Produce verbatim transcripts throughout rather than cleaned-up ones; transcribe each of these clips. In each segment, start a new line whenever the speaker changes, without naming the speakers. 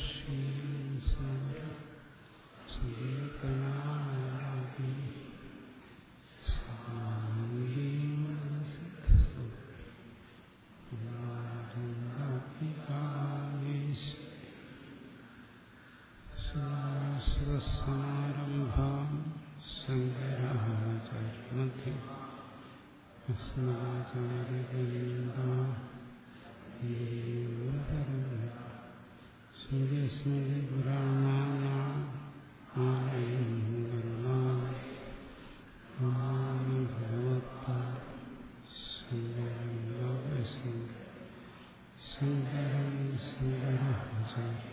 സമാരംഭാം ശങ്കരാചാര്യമധ്യം അസ്മദാചാര്യപര്യന്താം സൂര്യസ്മൃതി പുരാണാനാം ആലയം കരുണാലയം ഭഗവത്പാദം ശങ്കരം ലോകശങ്കരം ശങ്കരം ശങ്കരാചാര്യം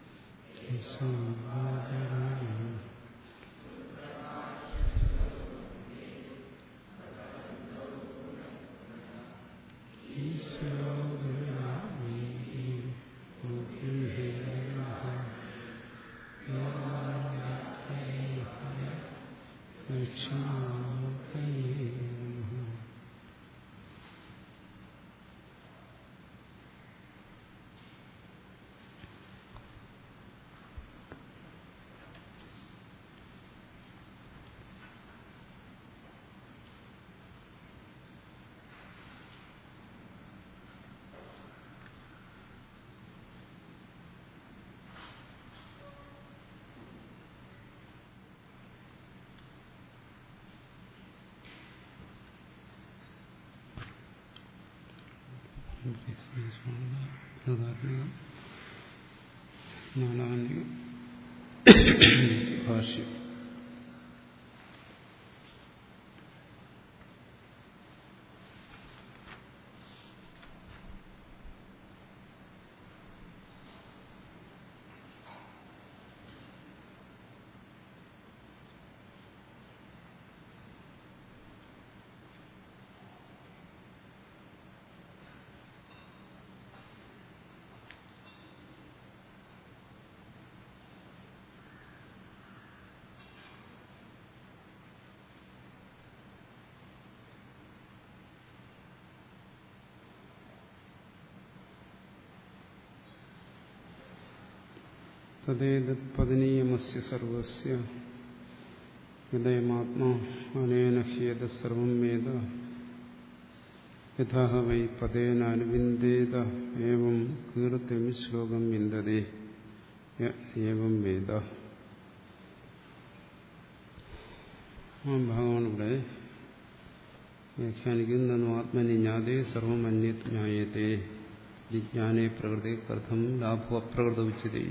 നാലാനികം ഭാഷ്യം. തദേതത്പദനീയമസ്യ സർവസ്യ യദയമാത്മാ അനേന ഹ്യേത സർവം വേദ യഥാ വൈ പദേന അനുവിന്ദേത ഏവം കീർത്തിം ശ്ലോകം വിന്ദതേ ഏവം വേദ. ആ ഭാഗമാണ് ഇവിടെ വ്യാഖ്യാനിക്കുന്നു. ആത്മനി ജ്ഞാതേ സർവം അന്യത് ജ്ഞായത്തെ ജിജ്ഞാനേ പ്രകൃതി കഥം ലാഭോ അപ്രകൃത ഉച്യതേ.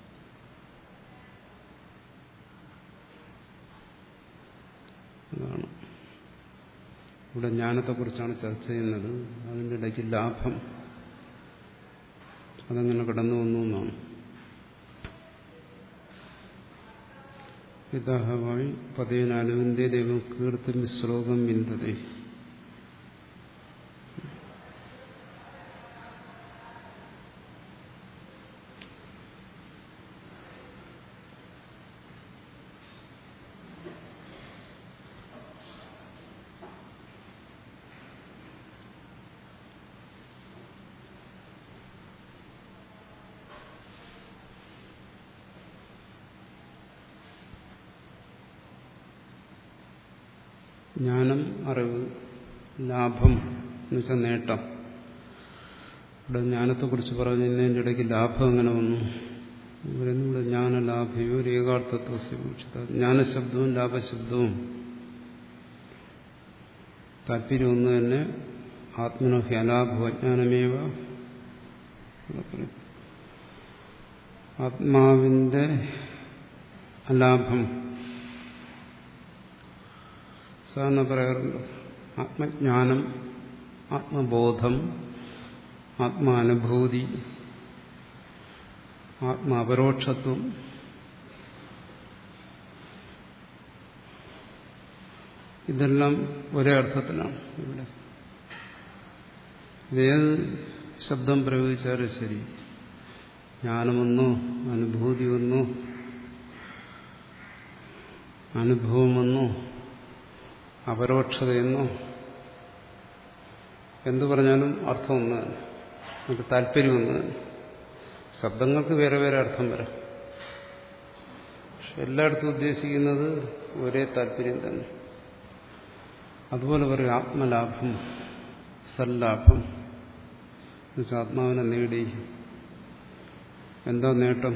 അതാണ് ഇവിടെ ജ്ഞാനത്തെക്കുറിച്ചാണ് ചർച്ച ചെയ്യുന്നത്. അതിൻ്റെ ഇടയ്ക്ക് ലാഭം അതങ്ങനെ കടന്നു വന്നു എന്നാണ്. യഥാഹവായി പദേനാലുവിന്ദേ ദൈവം കീർത്തിം ശ്ലോകം വിന്ദതേ. ജ്ഞാനം, അറിവ്, ലാഭം എന്ന് വെച്ചാൽ നേട്ടം. ഇവിടെ ജ്ഞാനത്തെക്കുറിച്ച് പറഞ്ഞതിൻ്റെ ഇടയ്ക്ക് ലാഭം എങ്ങനെ വന്നു? ഇവിടെ ജ്ഞാനലാഭയോ ഏകാർത്ഥത്വ ജ്ഞാനശബ്ദവും ലാഭശബ്ദവും താല്പര്യം ഒന്ന് തന്നെ. ആത്മനോ ഹ്യലാഭോ അജ്ഞാനമേവ. ആത്മാവിന്റെ അലാഭം സാധാരണ പറയാറുണ്ട്. ആത്മജ്ഞാനം, ആത്മബോധം, ആത്മാനുഭൂതി, ആത്മാപരോക്ഷത്വം, ഇതെല്ലാം ഒരേ അർത്ഥത്തിലാണ് ഇവിടെ. ഇതേത് ശബ്ദം പ്രയോഗിച്ചാലും ശരി, ജ്ഞാനമെന്നോ അനുഭൂതിയെന്നോ അനുഭവമെന്നോ അപരോക്ഷതയെന്നോ എന്തു പറഞ്ഞാലും അർത്ഥം ഒന്ന് തന്നെ, നമുക്ക് താല്പര്യം ഒന്ന് തന്നെ. ശബ്ദങ്ങൾക്ക് വേറെ വേറെ അർത്ഥം വരാം. പക്ഷെ എല്ലായിടത്തും ഉദ്ദേശിക്കുന്നത് ഒരേ താല്പര്യം തന്നെ. അതുപോലെ പറയും ആത്മലാഭം, സല്ലാഭം. എന്നുവെച്ചാൽ ആത്മാവിനെ നേടി. എന്താ നേട്ടം?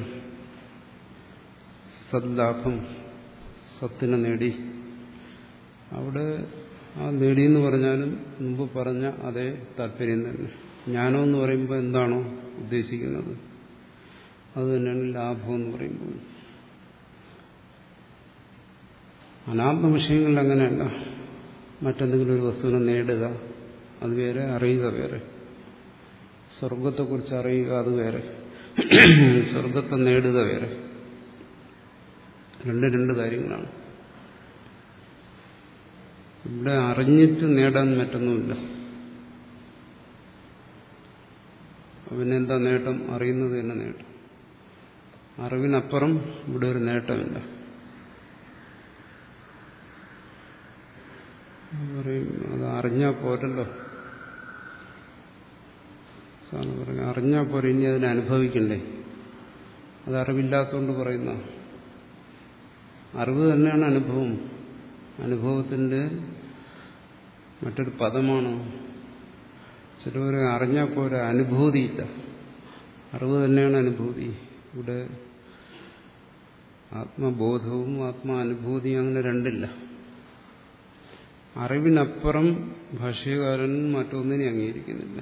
സല്ലാഭം, സത്തിനെ നേടി. അവിടെ ആ നേടിയെന്ന് പറഞ്ഞാലും മുമ്പ് പറഞ്ഞ അതേ താല്പര്യം തന്നെ. ജ്ഞാനം എന്ന് പറയുമ്പോൾ എന്താണോ ഉദ്ദേശിക്കുന്നത് അത് തന്നെയാണ് ലാഭം എന്ന് പറയുമ്പോൾ. അനാത്മ വിഷയങ്ങളിൽ അങ്ങനെയല്ല. മറ്റെന്തെങ്കിലും ഒരു വസ്തുവിനെ നേടുക അത് വേറെ, അറിയുക വേറെ. സ്വർഗത്തെക്കുറിച്ച് അറിയുക അത് വേറെ, സ്വർഗത്തെ നേടുക വേറെ. രണ്ട് രണ്ട് കാര്യങ്ങളാണ്. ഇവിടെ അറിഞ്ഞിട്ട് നേടാൻ മറ്റൊന്നുമില്ല. പിന്നെന്താ നേട്ടം? അറിയുന്നത് തന്നെ നേട്ടം. അറിവിനപ്പുറം ഇവിടെ ഒരു നേട്ടമില്ല. പറയും അത് അറിഞ്ഞാൽ പോരല്ലോ. സാറിന് പറയും അറിഞ്ഞാൽ പോരെ, ഇനി അതിനെ അനുഭവിക്കണ്ടേ. അത് അറിവില്ലാത്തതുകൊണ്ട് പറയുന്ന അറിവ് തന്നെയാണ് അനുഭവം. അനുഭവത്തിന്റെ മറ്റൊരു പദമാണ്. ചിലവരെ അറിഞ്ഞാൽ പോരാ, അനുഭൂതിയില്ല. അറിവ് തന്നെയാണ് അനുഭൂതി. ഇവിടെ ആത്മബോധവും ആത്മാനുഭൂതിയും അങ്ങനെ രണ്ടില്ല. അറിവിനപ്പുറം ഭാഷ്യകാരൻ മറ്റൊന്നിനെ അംഗീകരിക്കുന്നില്ല.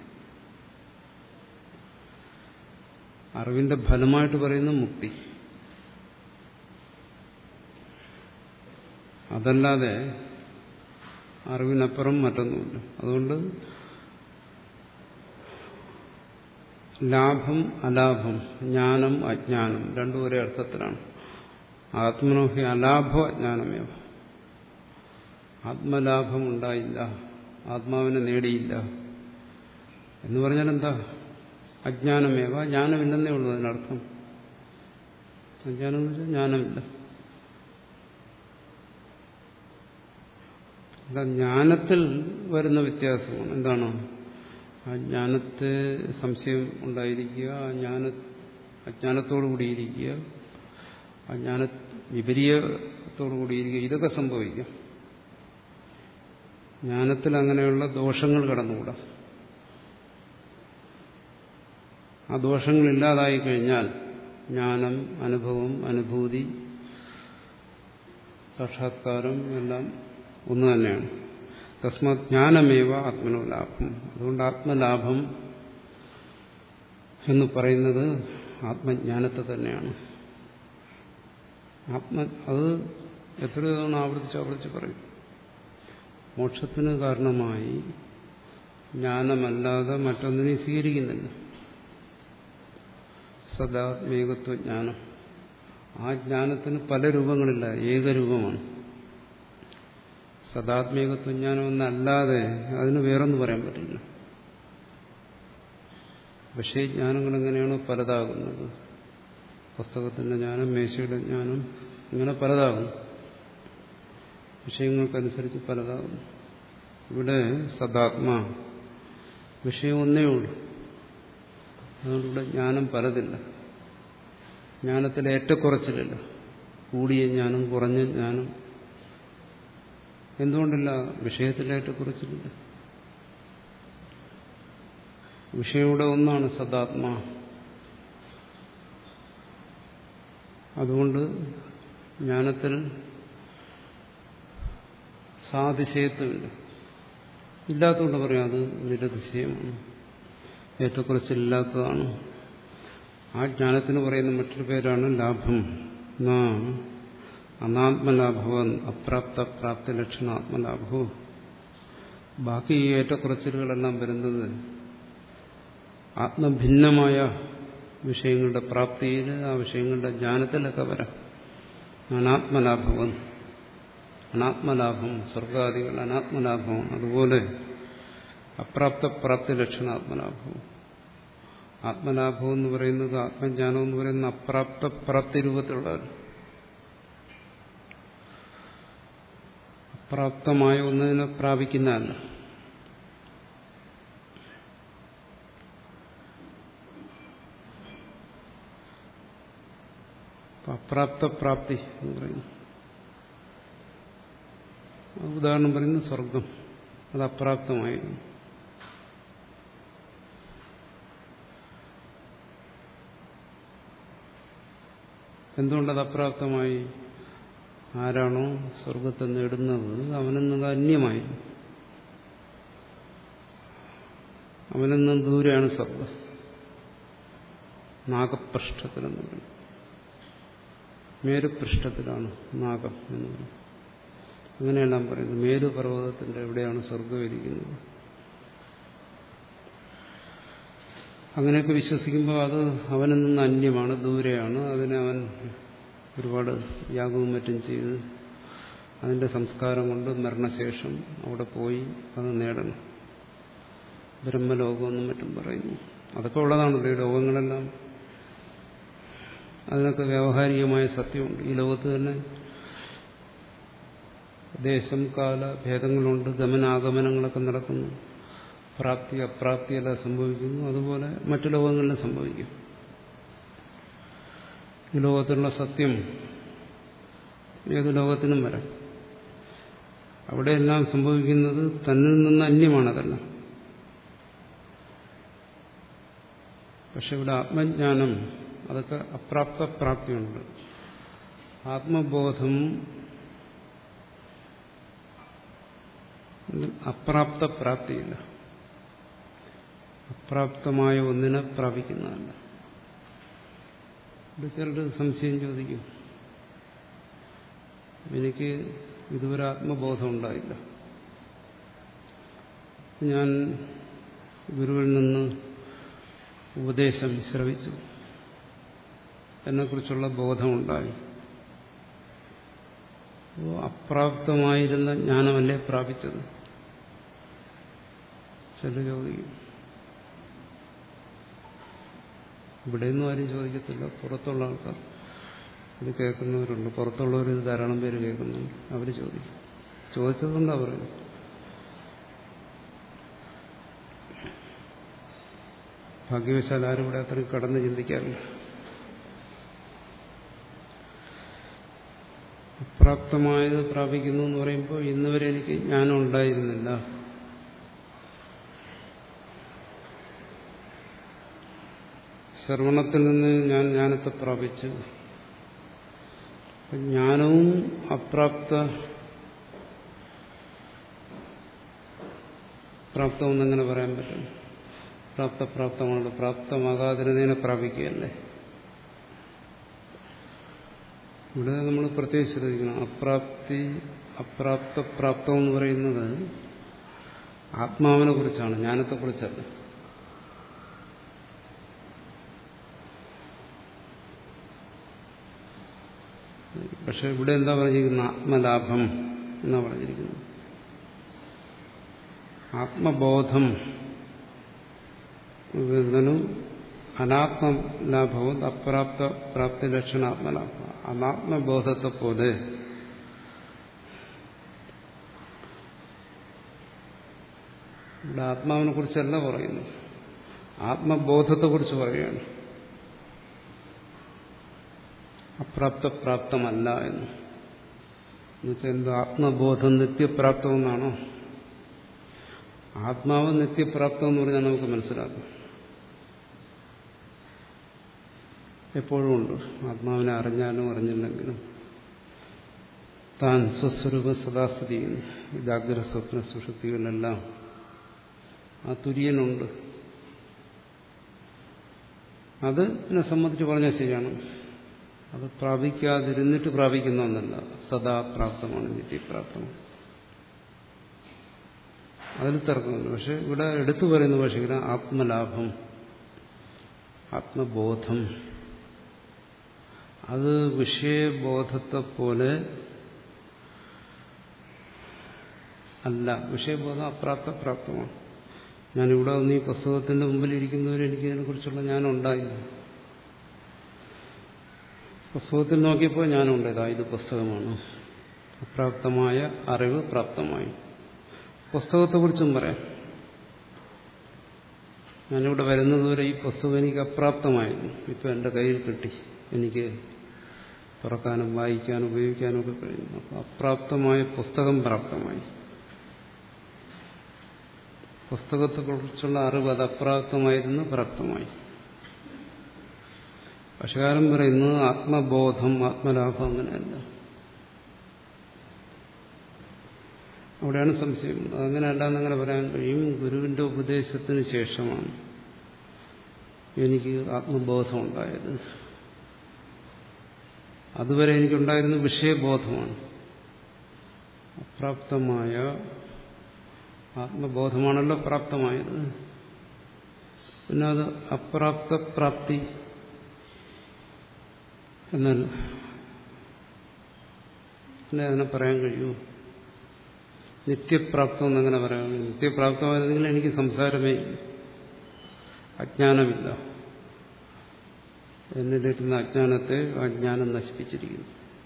അറിവിന്റെ ഫലമായിട്ട് പറയുന്ന മുക്തി. അതല്ലാതെ അറിവിനപ്പുറം മറ്റൊന്നുമില്ല. അതുകൊണ്ട് ലാഭം അലാഭം, ജ്ഞാനം അജ്ഞാനം രണ്ടും ഒരേ അർത്ഥത്തിലാണ്. ആത്മനോഹി അലാഭോ അജ്ഞാനമേവ. ആത്മലാഭം ഉണ്ടായില്ല, ആത്മാവിനെ നേടിയില്ല എന്ന് പറഞ്ഞാൽ എന്താ? അജ്ഞാനമേവ, ജ്ഞാനമില്ലെന്നേ ഉള്ളൂ അതിനർത്ഥം. അജ്ഞാനം എന്ന് വെച്ചാൽ ജ്ഞാനമില്ല. ജ്ഞാനത്തിൽ വരുന്ന വ്യത്യാസമാണ്. എന്താണ്? ആ ജ്ഞാനത്തെ സംശയം ഉണ്ടായിരിക്കുക, ജ്ഞാന അജ്ഞാനത്തോടു കൂടിയിരിക്കുക, അജ്ഞാന വിപരീയത്തോടു കൂടിയിരിക്കുക, ഇതൊക്കെ സംഭവിക്കാം. ജ്ഞാനത്തിൽ അങ്ങനെയുള്ള ദോഷങ്ങൾ കടന്നുകൂടാ. ആ ദോഷങ്ങളില്ലാതായി കഴിഞ്ഞാൽ ജ്ഞാനം, അനുഭവം, അനുഭൂതി, സാക്ഷാത്കാരം എല്ലാം ഒന്ന് തന്നെയാണ്. തസ്മാത് ജ്ഞാനമേവ ആത്മനോ ലാഭം. അതുകൊണ്ട് ആത്മലാഭം എന്ന് പറയുന്നത് ആത്മജ്ഞാനത്തെ തന്നെയാണ്. ആത്മ അത് എത്ര തവണ ആവർത്തിച്ച് ആവർത്തിച്ച് പറയും. മോക്ഷത്തിന് കാരണമായി ജ്ഞാനമല്ലാതെ മറ്റൊന്നിനെ സ്വീകരിക്കുന്നില്ല. സദാത്മേകത്വജ്ഞാനം. ആ ജ്ഞാനത്തിന് പല രൂപങ്ങളില്ല, ഏകരൂപമാണ്. സദാത്മേകത്വജ്ഞാനം എന്നല്ലാതെ അതിന് വേറൊന്നും പറയാൻ പറ്റില്ല. വിഷയജ്ഞാനങ്ങൾ എങ്ങനെയാണോ പലതാകുന്നത്, പുസ്തകത്തിന്റെ ജ്ഞാനം, മേശയുടെ ജ്ഞാനം, ഇങ്ങനെ പലതാകുന്നു. വിഷയങ്ങൾക്കനുസരിച്ച് പലതാകുന്നു. ഇവിടെ സദാത്മാ വിഷയം ഒന്നേ ഉള്ളൂ. അതുകൊണ്ട് ഇവിടെ ജ്ഞാനം പലതില്ല. ജ്ഞാനത്തിൽ ഏറ്റക്കുറച്ചിലില്ല. കൂടിയ ജ്ഞാനം, കുറഞ്ഞ ജ്ഞാനം. എന്തുകൊണ്ടില്ല? വിഷയത്തിൽ ഏറ്റക്കുറച്ചിലില്ല. വിഷയം ഇവിടെ ഒന്നാണ്, സദാത്മാ. അതുകൊണ്ട് ജ്ഞാനത്തിൽ സാതിശയത്വമില്ല. ഇല്ലാത്തതുകൊണ്ട് പറയാം അത് നിരതിശയമാണ്, ഏറ്റക്കുറച്ചിലില്ലാത്തതാണ്. ആ ജ്ഞാനത്തിന് പറയുന്ന മറ്റൊരു പേരാണ് ലാഭം. അനാത്മലാഭവൻ അപ്രാപ്ത പ്രാപ്തി ലക്ഷണ ആത്മലാഭവും. ബാക്കി ഈ ഏറ്റക്കുറച്ചിലുകളെല്ലാം വരുന്നത് ആത്മഭിന്നമായ വിഷയങ്ങളുടെ പ്രാപ്തിയിൽ, ആ വിഷയങ്ങളുടെ ജ്ഞാനത്തിലൊക്കെ വരാം. അനാത്മലാഭവൻ, അനാത്മലാഭം, സ്വർഗാദികൾ അനാത്മലാഭമാണ്. അതുപോലെ അപ്രാപ്ത പ്രാപ്തി ലക്ഷണ ആത്മലാഭവും. ആത്മലാഭം എന്ന് പറയുന്നത്, ആത്മജ്ഞാനം എന്ന് പറയുന്ന അപ്രാപ്ത പ്രാപ്തി രൂപത്തിലുള്ളത്. അപ്രാപ്തമായ ഒന്നിനെ പ്രാപിക്കുന്നതല്ല. അപ്രാപ്തപ്രാപ്തി എന്ന് പറയുന്നു. ഉദാഹരണം പറയുന്നു സ്വർഗം, അത് അപ്രാപ്തമായിരുന്നു. എന്തുകൊണ്ടത് അപ്രാപ്തമായി? ആരാണോ സ്വർഗത്തെ നേടുന്നത് അവനിൽ നിന്ന് അന്യമായി, അവനിൽ നിന്ന് ദൂരെയാണ് സ്വർഗം. നാഗപൃഷ്ഠത്തിലെന്ന് പറയും, മേരുപൃഷ്ഠത്തിലാണ് നാഗം എന്ന് പറയും. അങ്ങനെയെല്ലാം പറയുന്നത്. മേരുപർവ്വതത്തിന്റെ എവിടെയാണ് സ്വർഗം ഇരിക്കുന്നത്. അങ്ങനെയൊക്കെ വിശ്വസിക്കുമ്പോൾ അത് അവനിൽ നിന്ന് അന്യമാണ്, ദൂരെയാണ്. അതിനെ അവൻ ഒരുപാട് യാഗവും മറ്റും ചെയ്ത് അതിന്റെ സംസ്കാരം കൊണ്ട് മരണശേഷം അവിടെ പോയി അത് നേടണം. ബ്രഹ്മലോകമെന്നും മറ്റും പറയുന്നു. അതൊക്കെ ഉള്ളതാണല്ലോ ഈ ലോകങ്ങളെല്ലാം. അതിനൊക്കെ വ്യാവഹാരികമായ സത്യമുണ്ട്. ഈ ലോകത്ത് തന്നെ ദേശം കാല ഭേദങ്ങളുണ്ട്, ഗമനാഗമനങ്ങളൊക്കെ നടക്കുന്നു, പ്രാപ്തി അപ്രാപ്തിയെല്ലാം സംഭവിക്കുന്നു. അതുപോലെ മറ്റു ലോകങ്ങളിലും സംഭവിക്കും. ഈ ലോകത്തിലുള്ള സത്യം ഏത് ലോകത്തിനും വരാം. അവിടെയെല്ലാം സംഭവിക്കുന്നത് തന്നിൽ നിന്ന് അന്യമാണതെല്ലാം. പക്ഷെ ഇവിടെ ആത്മജ്ഞാനം അതൊക്കെ അപ്രാപ്ത പ്രാപ്തിയുണ്ട്. ആത്മബോധം അപ്രാപ്ത പ്രാപ്തിയില്ല. അപ്രാപ്തമായ ഒന്നിനെ പ്രാപിക്കുന്നതല്ല. ഇവിടെ ചിലർ സംശയം ചോദിക്കും, എനിക്ക് ഇതുവരെ ആത്മബോധം ഉണ്ടായില്ല, ഞാൻ ഗുരുവിൽ നിന്ന് ഉപദേശം ശ്രവിച്ചു, എന്നെക്കുറിച്ചുള്ള ബോധമുണ്ടായി, അപ്രാപ്തമായിരുന്ന ജ്ഞാനമല്ലേ പ്രാപിച്ചത്? ചില ചോദിക്കും. ഇവിടെയൊന്നും ആരും ചോദിക്കത്തില്ല, പുറത്തുള്ള ആൾക്കാർ ഇത് കേൾക്കുന്നവരുണ്ട്. പുറത്തുള്ളവർ ഇത് ധാരാളം പേര് കേൾക്കുന്നുണ്ട്. അവർ ചോദിക്കും. ചോദിച്ചതുകൊണ്ടാ പറയുന്നത്. ഭാഗ്യവശാൽ ആരും ഇവിടെ അത്രയും കടന്ന് ചിന്തിക്കാറില്ല. അപ്രാപ്തമായത് പ്രാപിക്കുന്നു എന്ന് പറയുമ്പോൾ ഇന്നുവരെ എനിക്ക് ജ്ഞാനം ഉണ്ടായിരുന്നില്ല, ശ്രവണത്തിൽ നിന്ന് ഞാൻ ജ്ഞാനത്തെ പ്രാപിച്ചു. ജ്ഞാനവും അപ്രാപ്ത പ്രാപ്തമെന്നെങ്ങനെ പറയാൻ പറ്റും? പ്രാപ്തപ്രാപ്തമാണല്ലോ, പ്രാപ്തമാകാതിരുന്നതിനെ പ്രാപിക്കുകയല്ലേ. ഇവിടെ നമ്മൾ പ്രത്യേകിച്ച് ശ്രദ്ധിക്കണം. അപ്രാപ്തി അപ്രാപ്തപ്രാപ്തം എന്ന് പറയുന്നത് ആത്മാവിനെ കുറിച്ചാണ്, ജ്ഞാനത്തെക്കുറിച്ചല്ല. പക്ഷെ ഇവിടെ എന്താ പറഞ്ഞിരിക്കുന്നത്? ആത്മലാഭം എന്നാ പറഞ്ഞിരിക്കുന്നത്. ആത്മബോധം എന്നതിനും അനാത്മലാഭവും അപ്രാപ്ത പ്രാപ്തി ലക്ഷണ ആത്മലാഭം. അനാത്മബോധത്തെ പോലെ ഇവിടെ ആത്മാവിനെ കുറിച്ചല്ല പറയുന്നത്, ആത്മബോധത്തെക്കുറിച്ച് പറയുകയാണ്. അപ്രാപ്തപ്രാപ്തമല്ല എന്ന് എന്നുവെച്ചാൽ എന്താ? ആത്മബോധം നിത്യപ്രാപ്തമെന്നാണോ? ആത്മാവ് നിത്യപ്രാപ്തം എന്ന് പറഞ്ഞാൽ നമുക്ക് മനസ്സിലാക്കും. എപ്പോഴും ഉണ്ട്. ആത്മാവിനെ അറിഞ്ഞാലും അറിഞ്ഞില്ലെങ്കിലും താൻ സ്വസ്വരൂപ സദാസ്ഥിതി ചെയ്യുന്നു. ജാഗ്രത സ്വപ്ന സുഷുപ്തികളിലെല്ലാം ആ തുര്യനുണ്ട്. അതിനെ സംബന്ധിച്ച് പറഞ്ഞാൽ ശരിയാണ്. അത് പ്രാപിക്കാതിരുന്നിട്ട് പ്രാപിക്കുന്ന ഒന്നല്ല, സദാ പ്രാപ്തമാണ്, നിത്യപ്രാപ്തമാണ്. അതിൽ തർക്കമില്ല. പക്ഷെ ഇവിടെ എടുത്തു പറയുന്ന ഭാഷയിൽ ആത്മലാഭം, ആത്മബോധം, അത് വിഷയബോധത്തെ പോലെ അല്ല. വിഷയബോധം അപ്രാപ്ത പ്രാപ്തമാണ്. ഞാനിവിടെ ഒന്ന് ഈ പുസ്തകത്തിന്റെ മുമ്പിൽ ഇരിക്കുന്നവർ എനിക്ക് ഇതിനെക്കുറിച്ചുള്ള ജ്ഞാനം ഉണ്ടായില്ല. പുസ്തകത്തിൽ നോക്കിയപ്പോൾ ജ്ഞാനമുണ്ട്, ഇതാ ഇത് പുസ്തകമാണ്. അപ്രാപ്തമായ അറിവ് പ്രാപ്തമായി. പുസ്തകത്തെക്കുറിച്ചും പറയാം. ഞാനിവിടെ വരുന്നതുവരെ ഈ പുസ്തകം എനിക്ക് അപ്രാപ്തമായിരുന്നു, ഇപ്പം എൻ്റെ കയ്യിൽ കിട്ടി, എനിക്ക് തുറക്കാനും വായിക്കാനും ഉപയോഗിക്കാനും ഒക്കെ കഴിയുന്നു. അപ്പോൾ അപ്രാപ്തമായ പുസ്തകം പ്രാപ്തമായി. പുസ്തകത്തെക്കുറിച്ചുള്ള അറിവ് അത് അപ്രാപ്തമായിരുന്നു, പ്രാപ്തമായി. ഭാഷകാരൻ പറയുന്നത് ആത്മബോധം, ആത്മലാഭം അങ്ങനെയല്ല. അവിടെയാണ് സംശയം. അതങ്ങനെയല്ല എന്നങ്ങനെ പറയാൻ കഴിയും. ഗുരുവിന്റെ ഉപദേശത്തിന് ശേഷമാണ് എനിക്ക് ആത്മബോധം ഉണ്ടായത്. അതുവരെ എനിക്കുണ്ടായിരുന്ന വിഷയബോധമാണ്. അപ്രാപ്തമായ ആത്മബോധമാണല്ലോ പ്രാപ്തമായത്. പിന്നെ അത് അപ്രാപ്തപ്രാപ്തി എന്നാൽ പിന്നെ അതിനെ പറയാൻ കഴിയൂ. നിത്യപ്രാപ്തം എന്നങ്ങനെ പറയാം. നിത്യപ്രാപ്തമായിരുന്നെങ്കിൽ എനിക്ക് സംസാരമേ, അജ്ഞാനമില്ല. എന്നിലിരുന്ന അജ്ഞാനത്തെ ആ ജ്ഞാനം നശിപ്പിച്ചിരിക്കുന്നു.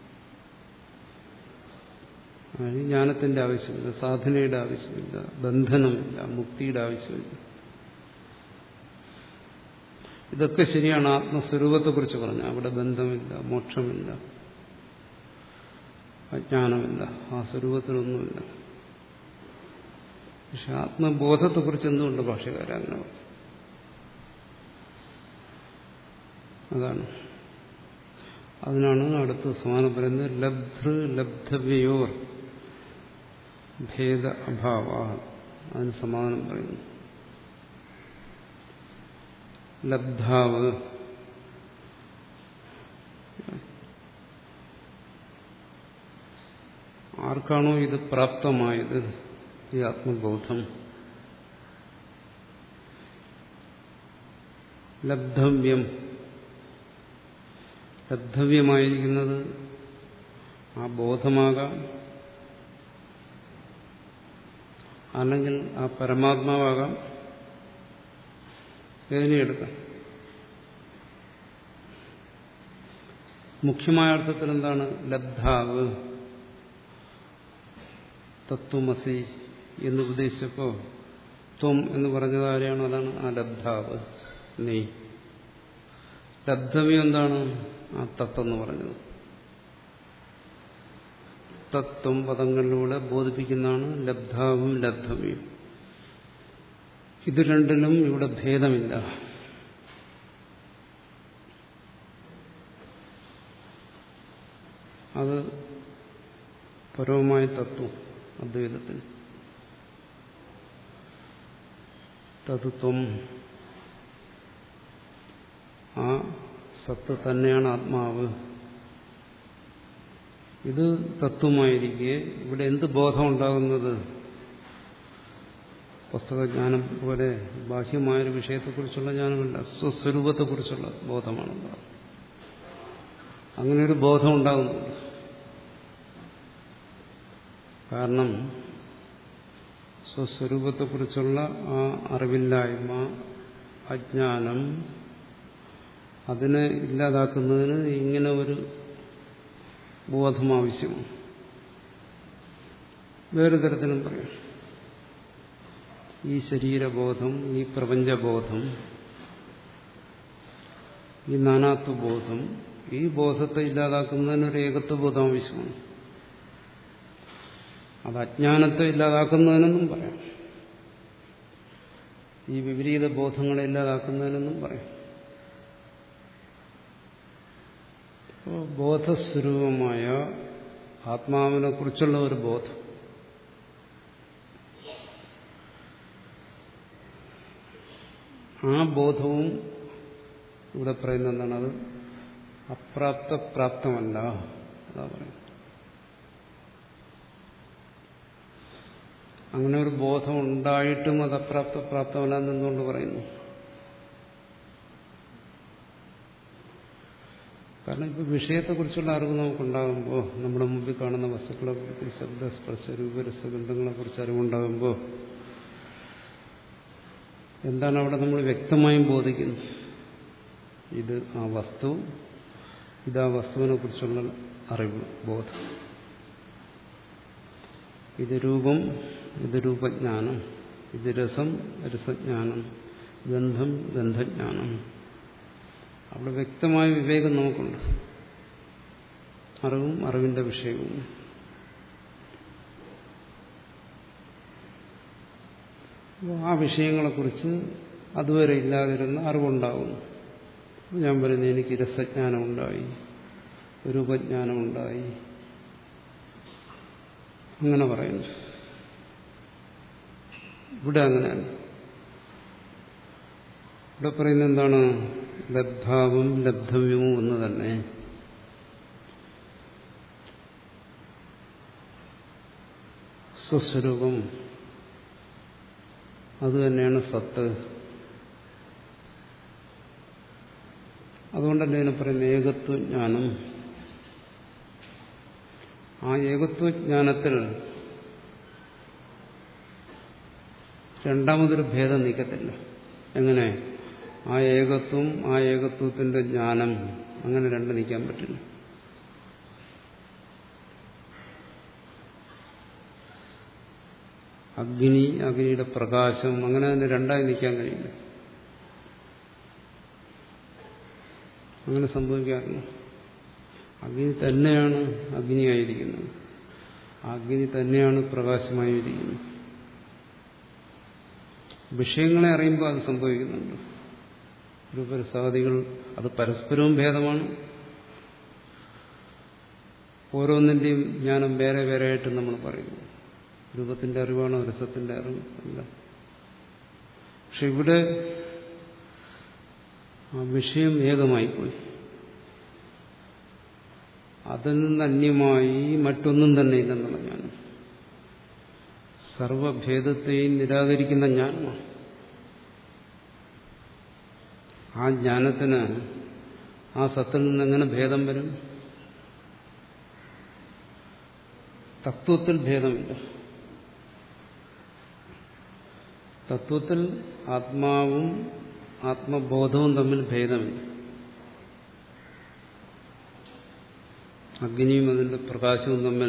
അതിന് ജ്ഞാനത്തിന്റെ ആവശ്യമില്ല, സാധനയുടെ ആവശ്യമില്ല, ബന്ധനമില്ല, മുക്തിയുടെ ആവശ്യമില്ല. ഇതൊക്കെ ശരിയാണ്. ആത്മസ്വരൂപത്തെക്കുറിച്ച് പറഞ്ഞ അവിടെ ബന്ധമില്ല, മോക്ഷമില്ല, അജ്ഞാനമില്ല, ആ സ്വരൂപത്തിലൊന്നുമില്ല. പക്ഷെ ആത്മബോധത്തെക്കുറിച്ച് എന്തുകൊണ്ട് ഭാഷകാരൻ അങ്ങനെ പറഞ്ഞു? അതാണ്. അതിനാണ് അടുത്ത് സമാനം പറയുന്നത് ലബ്ധൃ ലബ്ധവ്യയോർ ഭേദ അഭാവ. അതിന് സമാധാനം പറയുന്നു. ലബ്ധാവ് ആർക്കാണോ ഇത് പ്രാപ്തമായത്, ഈ ആത്മബോധം, ലബ്ധവ്യം, ലബ്ധവ്യമായിരിക്കുന്നത് ആ ബോധമാകാം, അല്ലെങ്കിൽ ആ പരമാത്മാവാകാം, ഏതിനെടുക്കാം. മുഖ്യമായ അർത്ഥത്തിൽ എന്താണ് ലബ്ധാവ്? തത്വമസി എന്ന് ഉപദേശിച്ചപ്പോ ത്വം എന്ന് പറഞ്ഞത് ആരെയാണോ അതാണ് ആ ലബ്ധാവ്, നീ. ലബ്ധവ്യം എന്താണ്? ആ തത്വെന്ന് പറഞ്ഞത്. തത്വം പദങ്ങളിലൂടെ ബോധിപ്പിക്കുന്നതാണ് ലബ്ധാവും ലബ്ധവ്യം. ഇത് രണ്ടിലും ഇവിടെ ഭേദമില്ല. അത് പരമമായ തത്വം അദ്വൈതത്തിന്. തത്വം ആ സത്ത് തന്നെയാണ് ആത്മാവ്. ഇത് തത്വമായിരിക്കെ ഇവിടെ എന്ത് ബോധം ഉണ്ടാകുന്നത്? പുസ്തകജ്ഞാനം പോലെ ബാഹ്യമായൊരു വിഷയത്തെക്കുറിച്ചുള്ള ജ്ഞാനമല്ല, സ്വസ്വരൂപത്തെക്കുറിച്ചുള്ള ബോധമാണുണ്ടാകുന്നത്. അങ്ങനെയൊരു ബോധം ഉണ്ടാകുന്നുണ്ട്. കാരണം സ്വസ്വരൂപത്തെക്കുറിച്ചുള്ള ആ അറിവില്ലായ്മ, അജ്ഞാനം, അതിനെ ഇല്ലാതാക്കുന്നതിന് ഇങ്ങനെ ഒരു ബോധം ആവശ്യമാണ്. വേറെ തരത്തിലും പറയാം. ഈ ശരീരബോധം, ഈ പ്രപഞ്ചബോധം, ഈ നാനാത്വബോധം, ഈ ബോധത്തെ ഇല്ലാതാക്കുന്നതിനൊരു ഏകത്വബോധം ആവശ്യമാണ്. അത് അജ്ഞാനത്തെ ഇല്ലാതാക്കുന്നതിനെന്നും പറയാം, ഈ വിപരീത ബോധങ്ങളെ ഇല്ലാതാക്കുന്നതിനെന്നും പറയാം. അപ്പോൾ ബോധസ്വരൂപമായ ആത്മാവിനെ കുറിച്ചുള്ള ഒരു ബോധം, ആ ബോധവും ഇവിടെ പറയുന്ന എന്താണ്? അത് അപ്രാപ്ത പ്രാപ്തമല്ല. അതാ പറയുന്നത്. അങ്ങനെ ഒരു ബോധം ഉണ്ടായിട്ടും അത് അപ്രാപ്ത പ്രാപ്തമല്ല എന്നെന്തുകൊണ്ട് പറയുന്നു? കാരണം ഇപ്പോൾ വിഷയത്തെക്കുറിച്ചുള്ള അറിവ് നമുക്കുണ്ടാകുമ്പോൾ, നമ്മുടെ മുമ്പിൽ കാണുന്ന വസ്തുക്കളെക്കുറിച്ച്, ശബ്ദസ്പർശ രൂപരസഗന്ധങ്ങളെക്കുറിച്ച് അറിവുണ്ടാകുമ്പോൾ എന്താണ് അവിടെ നമ്മൾ വ്യക്തമായും ബോധിക്കുന്നത്? ഇത് ആ വസ്തു, ഇത് ആ വസ്തുവിനെ കുറിച്ചുള്ള അറിവ്, ബോധം. ഇത് രൂപം, ഇത് രൂപജ്ഞാനം, ഇത് രസം, രസജ്ഞാനം, ഗന്ധം, ഗന്ധജ്ഞാനം. അവിടെ വ്യക്തമായ വിവേകം നമുക്കുണ്ട്. അറിവും അറിവിന്റെ വിഷയവും. ആ വിഷയങ്ങളെക്കുറിച്ച് അതുവരെ ഇല്ലാതിരുന്ന അറിവുണ്ടാകുന്നു. ഞാൻ പറയുന്നത് എനിക്ക് രസജ്ഞാനമുണ്ടായി, രൂപജ്ഞാനമുണ്ടായി, അങ്ങനെ പറയുന്നു. ഇവിടെ അങ്ങനെയല്ല. ഇവിടെ പറയുന്നത് എന്താണ്? ലബ്ധാവും ലബ്ധവ്യവും ഒന്ന് തന്നെ. സ്വസ്വരൂപം അതുതന്നെയാണ് സത്ത്. അതുകൊണ്ടല്ലേ ഇതിനെ പറയുന്നത് ഏകത്വജ്ഞാനം. ആ ഏകത്വജ്ഞാനത്തിൽ രണ്ടാമതൊരു ഭേദം നീക്കത്തില്ല. എങ്ങനെ? ആ ഏകത്വം, ആ ഏകത്വത്തിന്റെ ജ്ഞാനം, അങ്ങനെ രണ്ട് നീക്കാൻ പറ്റില്ല. അഗ്നി, അഗ്നിയുടെ പ്രകാശം, അങ്ങനെ തന്നെ രണ്ടായി നീക്കാൻ കഴിയില്ല. അങ്ങനെ സംഭവിക്കാറില്ല. അഗ്നി തന്നെയാണ് അഗ്നിയായിരിക്കുന്നത്, അഗ്നി തന്നെയാണ് പ്രകാശമായിരിക്കുന്നത്. വിഷയങ്ങളെ അറിയുമ്പോൾ അത് സംഭവിക്കുന്നുണ്ട്. രൂപരസാദികൾ അത് പരസ്പരവും ഭേദമാണ്. ഓരോന്നിന്റെയും ജ്ഞാനം വേറെ വേറെ ആയിട്ട് നമ്മൾ പറയുന്നു. രൂപത്തിന്റെ അറിവാണോ രസത്തിന്റെ അറിവ് അല്ല. പക്ഷെ ഇവിടെ ആ വിഷയം ഏകമായിപ്പോയി. അതിൽ നിന്ന് അന്യമായി മറ്റൊന്നും തന്നെ ഇല്ലെന്നുള്ള ജ്ഞാനം, സർവഭേദത്തെയും നിരാകരിക്കുന്ന ജ്ഞാനമാണ്. ആ ജ്ഞാനത്തിന് ആ സത്തിൽ നിന്ന് എങ്ങനെ ഭേദം വരും? തത്വത്തിൽ ഭേദമില്ല. തത്വത്തിൽ ആത്മാവും ആത്മബോധവും തമ്മിൽ ഭേദമില്ല. അഗ്നിയും അതിന്റെ പ്രകാശവും തമ്മിൽ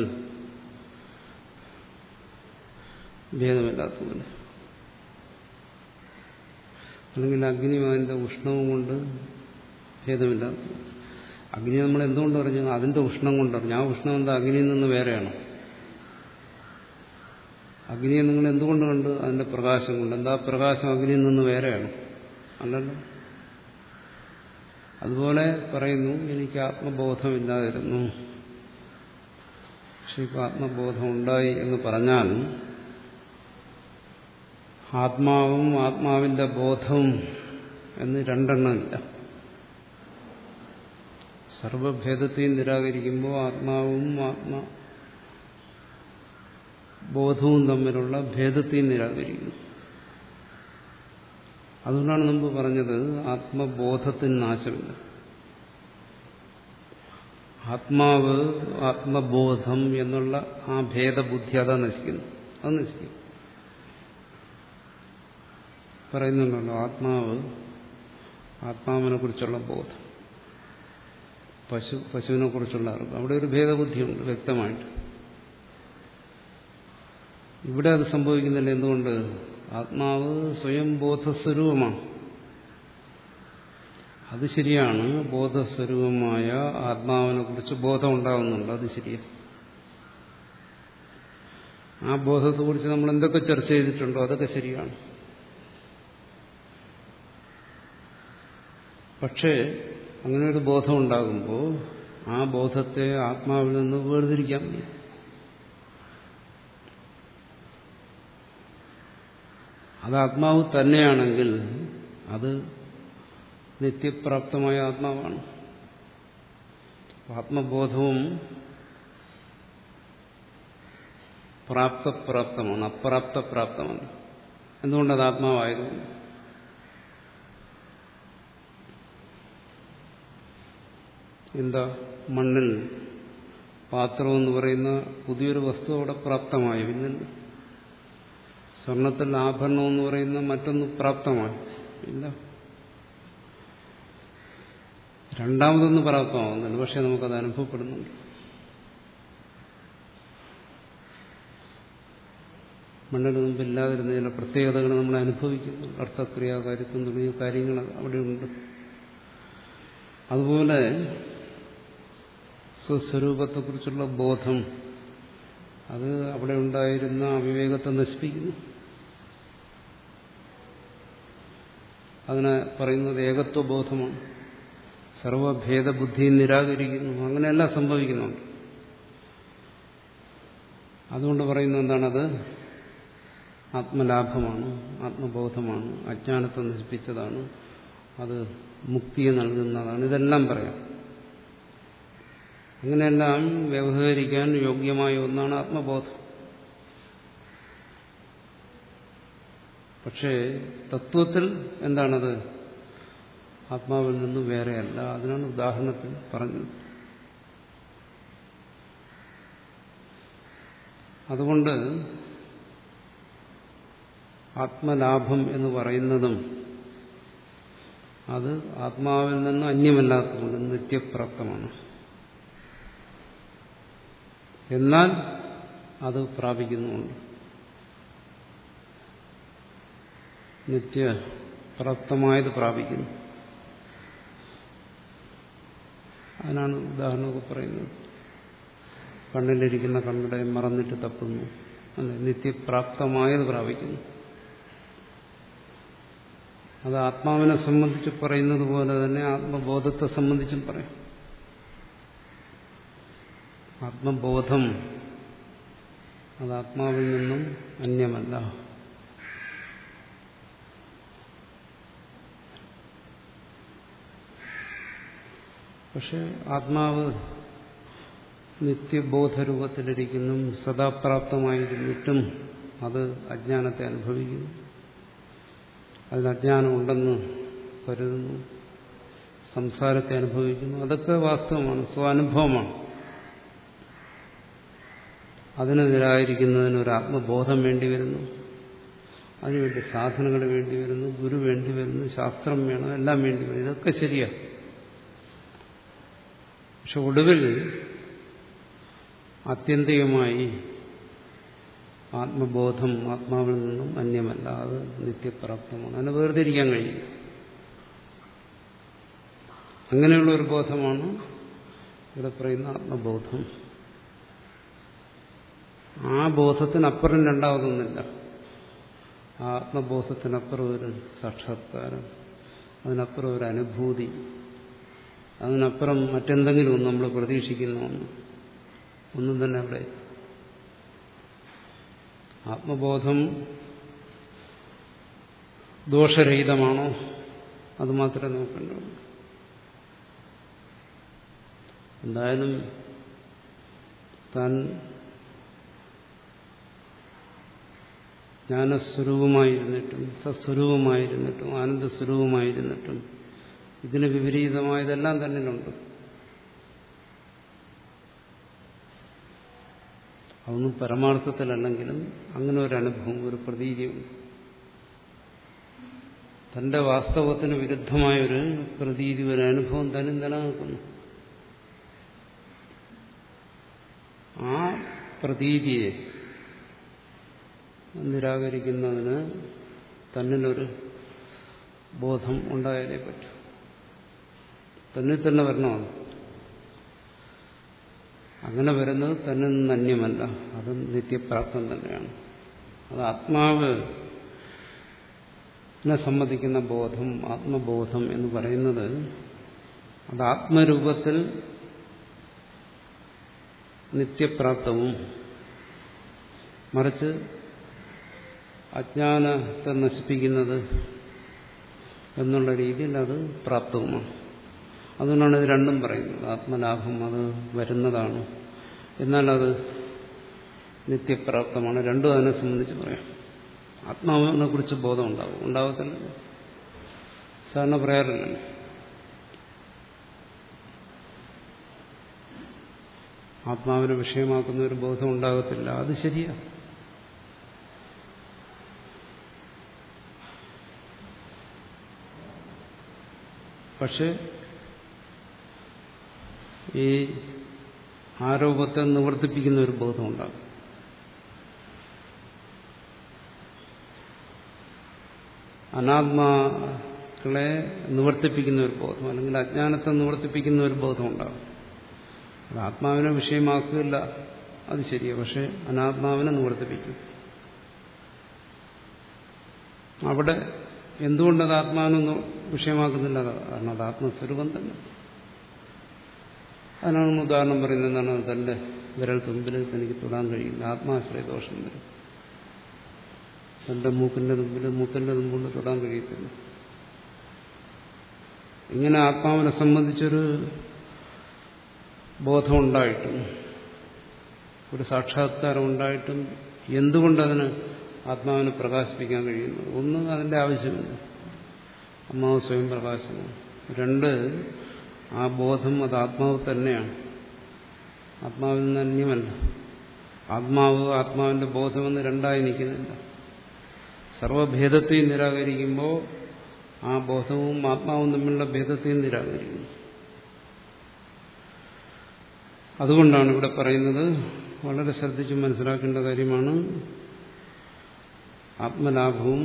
ഭേദമില്ലാത്തതുകൊണ്ട്, അല്ലെങ്കിൽ അഗ്നിയും അതിന്റെ ഉഷ്ണവും കൊണ്ട് ഭേദമില്ലാത്തത്. അഗ്നി നമ്മൾ എന്തുകൊണ്ട് പറഞ്ഞു? അതിന്റെ ഉഷ്ണം കൊണ്ടറിഞ്ഞു. ആ ഉഷ്ണം എന്താ അഗ്നിയിൽ നിന്ന് വേറെയാണോ? അഗ്നിയെ നിങ്ങൾ എന്തുകൊണ്ട് കണ്ട്? അതിന്റെ പ്രകാശം കൊണ്ട്. എന്താ പ്രകാശം അഗ്നിയിൽ നിന്ന് വേറെയാണോ? അല്ലല്ലോ. അതുപോലെ പറയുന്നു, എനിക്ക് ആത്മബോധമില്ലാതിരുന്നു, പക്ഷെ ഇപ്പോൾ ആത്മബോധം ഉണ്ടായി എന്ന് പറഞ്ഞാൽ ആത്മാവും ആത്മാവിന്റെ ബോധവും എന്ന് രണ്ടെണ്ണമില്ല. സർവഭേദത്തെയും നിരാകരിക്കുമ്പോൾ ആത്മാവും ആത്മാ ബോധവും തമ്മിലുള്ള ഭേദത്തെയും നിരാകരിക്കുന്നു. അതുകൊണ്ടാണ് മുമ്പ് പറഞ്ഞത് ആത്മബോധത്തിന് നാശമില്ല. ആത്മാവ് ആത്മബോധം എന്നുള്ള ആ ഭേദബുദ്ധി അതാ നശിക്കുന്നു. അത് നശിക്കും. പറയുന്നുണ്ടല്ലോ, ആത്മാവ് ആത്മാവിനെ കുറിച്ചുള്ള ബോധം, പശു പശുവിനെ കുറിച്ചുള്ള അറിവ്, അവിടെ ഒരു ഭേദബുദ്ധിയുണ്ട് വ്യക്തമായിട്ട്. ഇവിടെ അത് സംഭവിക്കുന്നില്ല. എന്തുകൊണ്ട്? ആത്മാവ് സ്വയം ബോധസ്വരൂപമാണ്. അത് ശരിയാണ്. ബോധസ്വരൂപമായ ആത്മാവിനെ കുറിച്ച് ബോധം ഉണ്ടാകുന്നുണ്ട്, അത് ശരിയാണ്. ആ ബോധത്തെക്കുറിച്ച് നമ്മൾ എന്തൊക്കെ ചർച്ച ചെയ്തിട്ടുണ്ടോ അതൊക്കെ ശരിയാണ്. പക്ഷേ അങ്ങനെ ഒരു ബോധം ഉണ്ടാകുമ്പോൾ ആ ബോധത്തെ ആത്മാവിൽ നിന്ന് വേർതിരിക്കാൻ വയ്യ. അത് ആത്മാവ് തന്നെയാണെങ്കിൽ അത് നിത്യപ്രാപ്തമായ ആത്മാവാണ്. ആത്മബോധവും പ്രാപ്തപ്രാപ്തമാണ്, അപ്രാപ്തപ്രാപ്തമാണ്. എന്തുകൊണ്ടത് ആത്മാവായതുകൊണ്ട്. എന്താ, മണ്ണിൽ പാത്രമെന്ന് പറയുന്ന പുതിയൊരു വസ്തു അവിടെ പ്രാപ്തമായി. പിന്നെ സ്വർണത്തിൽ ആഭരണം എന്ന് പറയുന്ന മറ്റൊന്ന് പ്രാപ്തമായി. ഇല്ല, രണ്ടാമതൊന്ന് പ്രാപ്തമാകുന്നില്ല. പക്ഷെ നമുക്കത് അനുഭവപ്പെടുന്നുണ്ട്. മണ്ണിന് മുമ്പില്ലാതിരുന്ന ചില പ്രത്യേകതകൾ നമ്മൾ അനുഭവിക്കുന്നു. അർത്ഥക്രിയാകാര്യത്വം തുടങ്ങിയ കാര്യങ്ങൾ അവിടെയുണ്ട്. അതുപോലെ സ്വസ്വരൂപത്തെക്കുറിച്ചുള്ള ബോധം അത് അവിടെ ഉണ്ടായിരുന്ന അവിവേകത്തെ നശിപ്പിക്കുന്നു. അതിനെ പറയുന്നത് ഏകത്വബോധമാണ്. സർവഭേദബുദ്ധി നിരാകരിക്കുന്നു. അങ്ങനെയെല്ലാം സംഭവിക്കുന്നുണ്ട്. അതുകൊണ്ട് പറയുന്നത് എന്താണത്? ആത്മലാഭമാണ്, ആത്മബോധമാണ്, അജ്ഞാനത്തെ നശിപ്പിച്ചതാണ്, അത് മുക്തിയെ നൽകുന്നതാണ്. ഇതെല്ലാം പറയാം. അങ്ങനെയെല്ലാം വ്യവഹരിക്കാൻ യോഗ്യമായ ഒന്നാണ് ആത്മബോധം. പക്ഷേ തത്വത്തിൽ എന്താണത്? ആത്മാവിൽ നിന്നും വേറെയല്ല. അതിനാണ് ഉദാഹരണത്തിൽ പറഞ്ഞത്. അതുകൊണ്ട് ആത്മലാഭം എന്ന് പറയുന്നതും അത് ആത്മാവിൽ നിന്ന് അന്യമല്ലാത്തതുകൊണ്ട് നിത്യപ്രാപ്തമാണ്. എന്നാൽ അത് പ്രാപിക്കുന്നുമുണ്ട്. നിത്യപ്രാപ്തമായത് പ്രാപിക്കുന്നു. അതിനാണ് ഉദാഹരണമൊക്കെ പറയുന്നത്. കണ്ണിലിരിക്കുന്ന കണ്ണടയെ മറന്നിട്ട് തപ്പുന്നു. അല്ലെ, നിത്യപ്രാപ്തമായത് പ്രാപിക്കുന്നു. അത് ആത്മാവിനെ സംബന്ധിച്ച് പറയുന്നത് പോലെ തന്നെ ആത്മബോധത്തെ സംബന്ധിച്ചും പറയും. ആത്മബോധം അത് ആത്മാവിൽ നിന്നും അന്യമല്ല. പക്ഷെ ആത്മാവ് നിത്യബോധരൂപത്തിലിരിക്കുന്നു, സദാപ്രാപ്തമായിരുന്നിട്ടും അത് അജ്ഞാനത്തെ അനുഭവിക്കുന്നു. അതിന് അജ്ഞാനം ഉണ്ടെന്ന് കരുതുന്നു, സംസാരത്തെ അനുഭവിക്കുന്നു. അതൊക്കെ വാസ്തവമാണ്, സ്വാനുഭവമാണ്. അതിനെ നിരാകരിക്കുന്നതിന് ഒരു ആത്മബോധം വേണ്ടി വരുന്നു. അതിനുവേണ്ടി സാധനങ്ങൾ വേണ്ടി വരുന്നു, ഗുരു വേണ്ടി വരുന്നു, ശാസ്ത്രം വേണം, എല്ലാം വേണ്ടി വരും. ഇതൊക്കെ ശരിയാണ്. പക്ഷെ ഒടുവിൽ ആത്യന്തികമായി ആത്മബോധം ആത്മാവിൽ നിന്നും അന്യമല്ല, അത് നിത്യപ്രാപ്തമാണ്. അതിനെ വേർതിരിക്കാൻ കഴിയും. അങ്ങനെയുള്ള ഒരു ബോധമാണ് ഇവിടെ പറയുന്ന ആത്മബോധം. ആ ബോധത്തിനപ്പുറം രണ്ടാമതൊന്നുമില്ല. ആത്മബോധത്തിനപ്പുറം ഒരു സാക്ഷാത്കാരം, അതിനപ്പുറം ഒരു അനുഭൂതി, അതിനപ്പുറം മറ്റെന്തെങ്കിലും ഒന്ന് നമ്മൾ പ്രതീക്ഷിക്കുന്ന ഒന്ന് ഒന്നും തന്നെ അവിടെ. ആത്മബോധം ദോഷരഹിതമാണോ? അത് മാത്രമേ നോക്കേണ്ടുള്ളൂ. എന്തായാലും താൻ ജ്ഞാനസ്വരൂപമായിരുന്നിട്ടും സസ്വരൂപമായിരുന്നിട്ടും ആനന്ദസ്വരൂപമായിരുന്നിട്ടും ഇതിന് വിപരീതമായതെല്ലാം തന്നിലുണ്ട്. അതൊന്നും പരമാർത്ഥത്തിലല്ലെങ്കിലും അങ്ങനെ ഒരു അനുഭവം, ഒരു പ്രതീതിയുണ്ട്. തന്റെ വാസ്തവത്തിന് വിരുദ്ധമായൊരു പ്രതീതി, ഒരു അനുഭവം തന്നെ നിലനിൽക്കുന്നു. ആ പ്രതീതിയെ നിരാകരിക്കുന്നതിന് തന്നിലൊരു ബോധം ഉണ്ടായാലേ പറ്റൂ. തന്നിൽ തന്നെ വരണമാണ്. അങ്ങനെ വരുന്നത് തന്നിൽ നിന്ന് അന്യമല്ല, അത് നിത്യപ്രാപ്തം തന്നെയാണ്. അത് ആത്മാവിനെ സംബന്ധിക്കുന്ന ബോധം, ആത്മബോധം എന്ന് പറയുന്നത് അത് ആത്മരൂപത്തിൽ നിത്യപ്രാപ്തവും മറിച്ച് അജ്ഞാനത്തെ നശിപ്പിക്കുന്നത് എന്നുള്ള രീതിയിൽ അത് പ്രാപ്തവുമാണ്. അതുകൊണ്ടാണ് ഇത് രണ്ടും പറയുന്നത്. ആത്മലാഭം അത് വരുന്നതാണ്, എന്നാൽ അത് നിത്യപ്രാപ്തമാണ്. രണ്ടും അതിനെ സംബന്ധിച്ച് പറയാം. ആത്മാവിനെ കുറിച്ച് ബോധം ഉണ്ടാവും, ഉണ്ടാവത്തില്ല, സാധാരണ പറയാറില്ലല്ലോ. ആത്മാവിനെ വിഷയമാക്കുന്ന ഒരു ബോധം ഉണ്ടാകത്തില്ല, അത് ശരിയാണ്. പക്ഷെ ഈ ആരോപത്തെ നിവർത്തിപ്പിക്കുന്ന ഒരു ബോധം ഉണ്ടാകും. അനാത്മാക്കളെ നിവർത്തിപ്പിക്കുന്ന ഒരു ബോധം, അല്ലെങ്കിൽ അജ്ഞാനത്തെ നിവർത്തിപ്പിക്കുന്ന ഒരു ബോധം ഉണ്ടാകും. അത് ആത്മാവിനെ വിഷയമാക്കുകയില്ല, അത് ശരിയാണ്. പക്ഷെ അനാത്മാവിനെ നിവർത്തിപ്പിക്കും. അവിടെ എന്തുകൊണ്ടത് ആത്മാവിനൊന്നും വിഷയമാക്കുന്നില്ല? കാരണം അത് ആത്മസ്വരൂപം തന്നെ. അതിനാണ് ഉദാഹരണം പറയുന്നത്. എന്താണ്? തന്റെ വിരൽ തുമ്പിൽ തനിക്ക് തൊടാൻ കഴിയില്ല, ആത്മാശ്രയ ദോഷം വരും. തന്റെ മൂക്കിന്റെ തുമ്പിൽ മൂക്കിന്റെ തുമ്പുകൊണ്ട് തൊടാൻ കഴിയത്തില്ല. ഇങ്ങനെ ആത്മാവിനെ സംബന്ധിച്ചൊരു ബോധമുണ്ടായിട്ടും ഒരു സാക്ഷാത്കാരം ഉണ്ടായിട്ടും എന്തുകൊണ്ടതിന് ആത്മാവിനെ പ്രകാശിപ്പിക്കാൻ കഴിയുന്നു? ഒന്ന്, അതിന്റെ ആവശ്യമില്ല, ആത്മാവ് സ്വയം പ്രകാശമാണ്. രണ്ട്, ആ ബോധം അത് ആത്മാവ് തന്നെയാണ്, ആത്മാവിൽ നിന്ന് അന്യമല്ല. ആത്മാവ് ആത്മാവിന്റെ ബോധമെന്ന് രണ്ടായി നിൽക്കുന്നില്ല. സർവഭേദത്തെയും നിരാകരിക്കുമ്പോൾ ആ ബോധവും ആത്മാവും തമ്മിലുള്ള ഭേദത്തെയും നിരാകരിക്കുന്നു. അതുകൊണ്ടാണ് ഇവിടെ പറയുന്നത്, വളരെ ശ്രദ്ധിച്ച് മനസ്സിലാക്കേണ്ട കാര്യമാണ്, ആത്മലാഭവും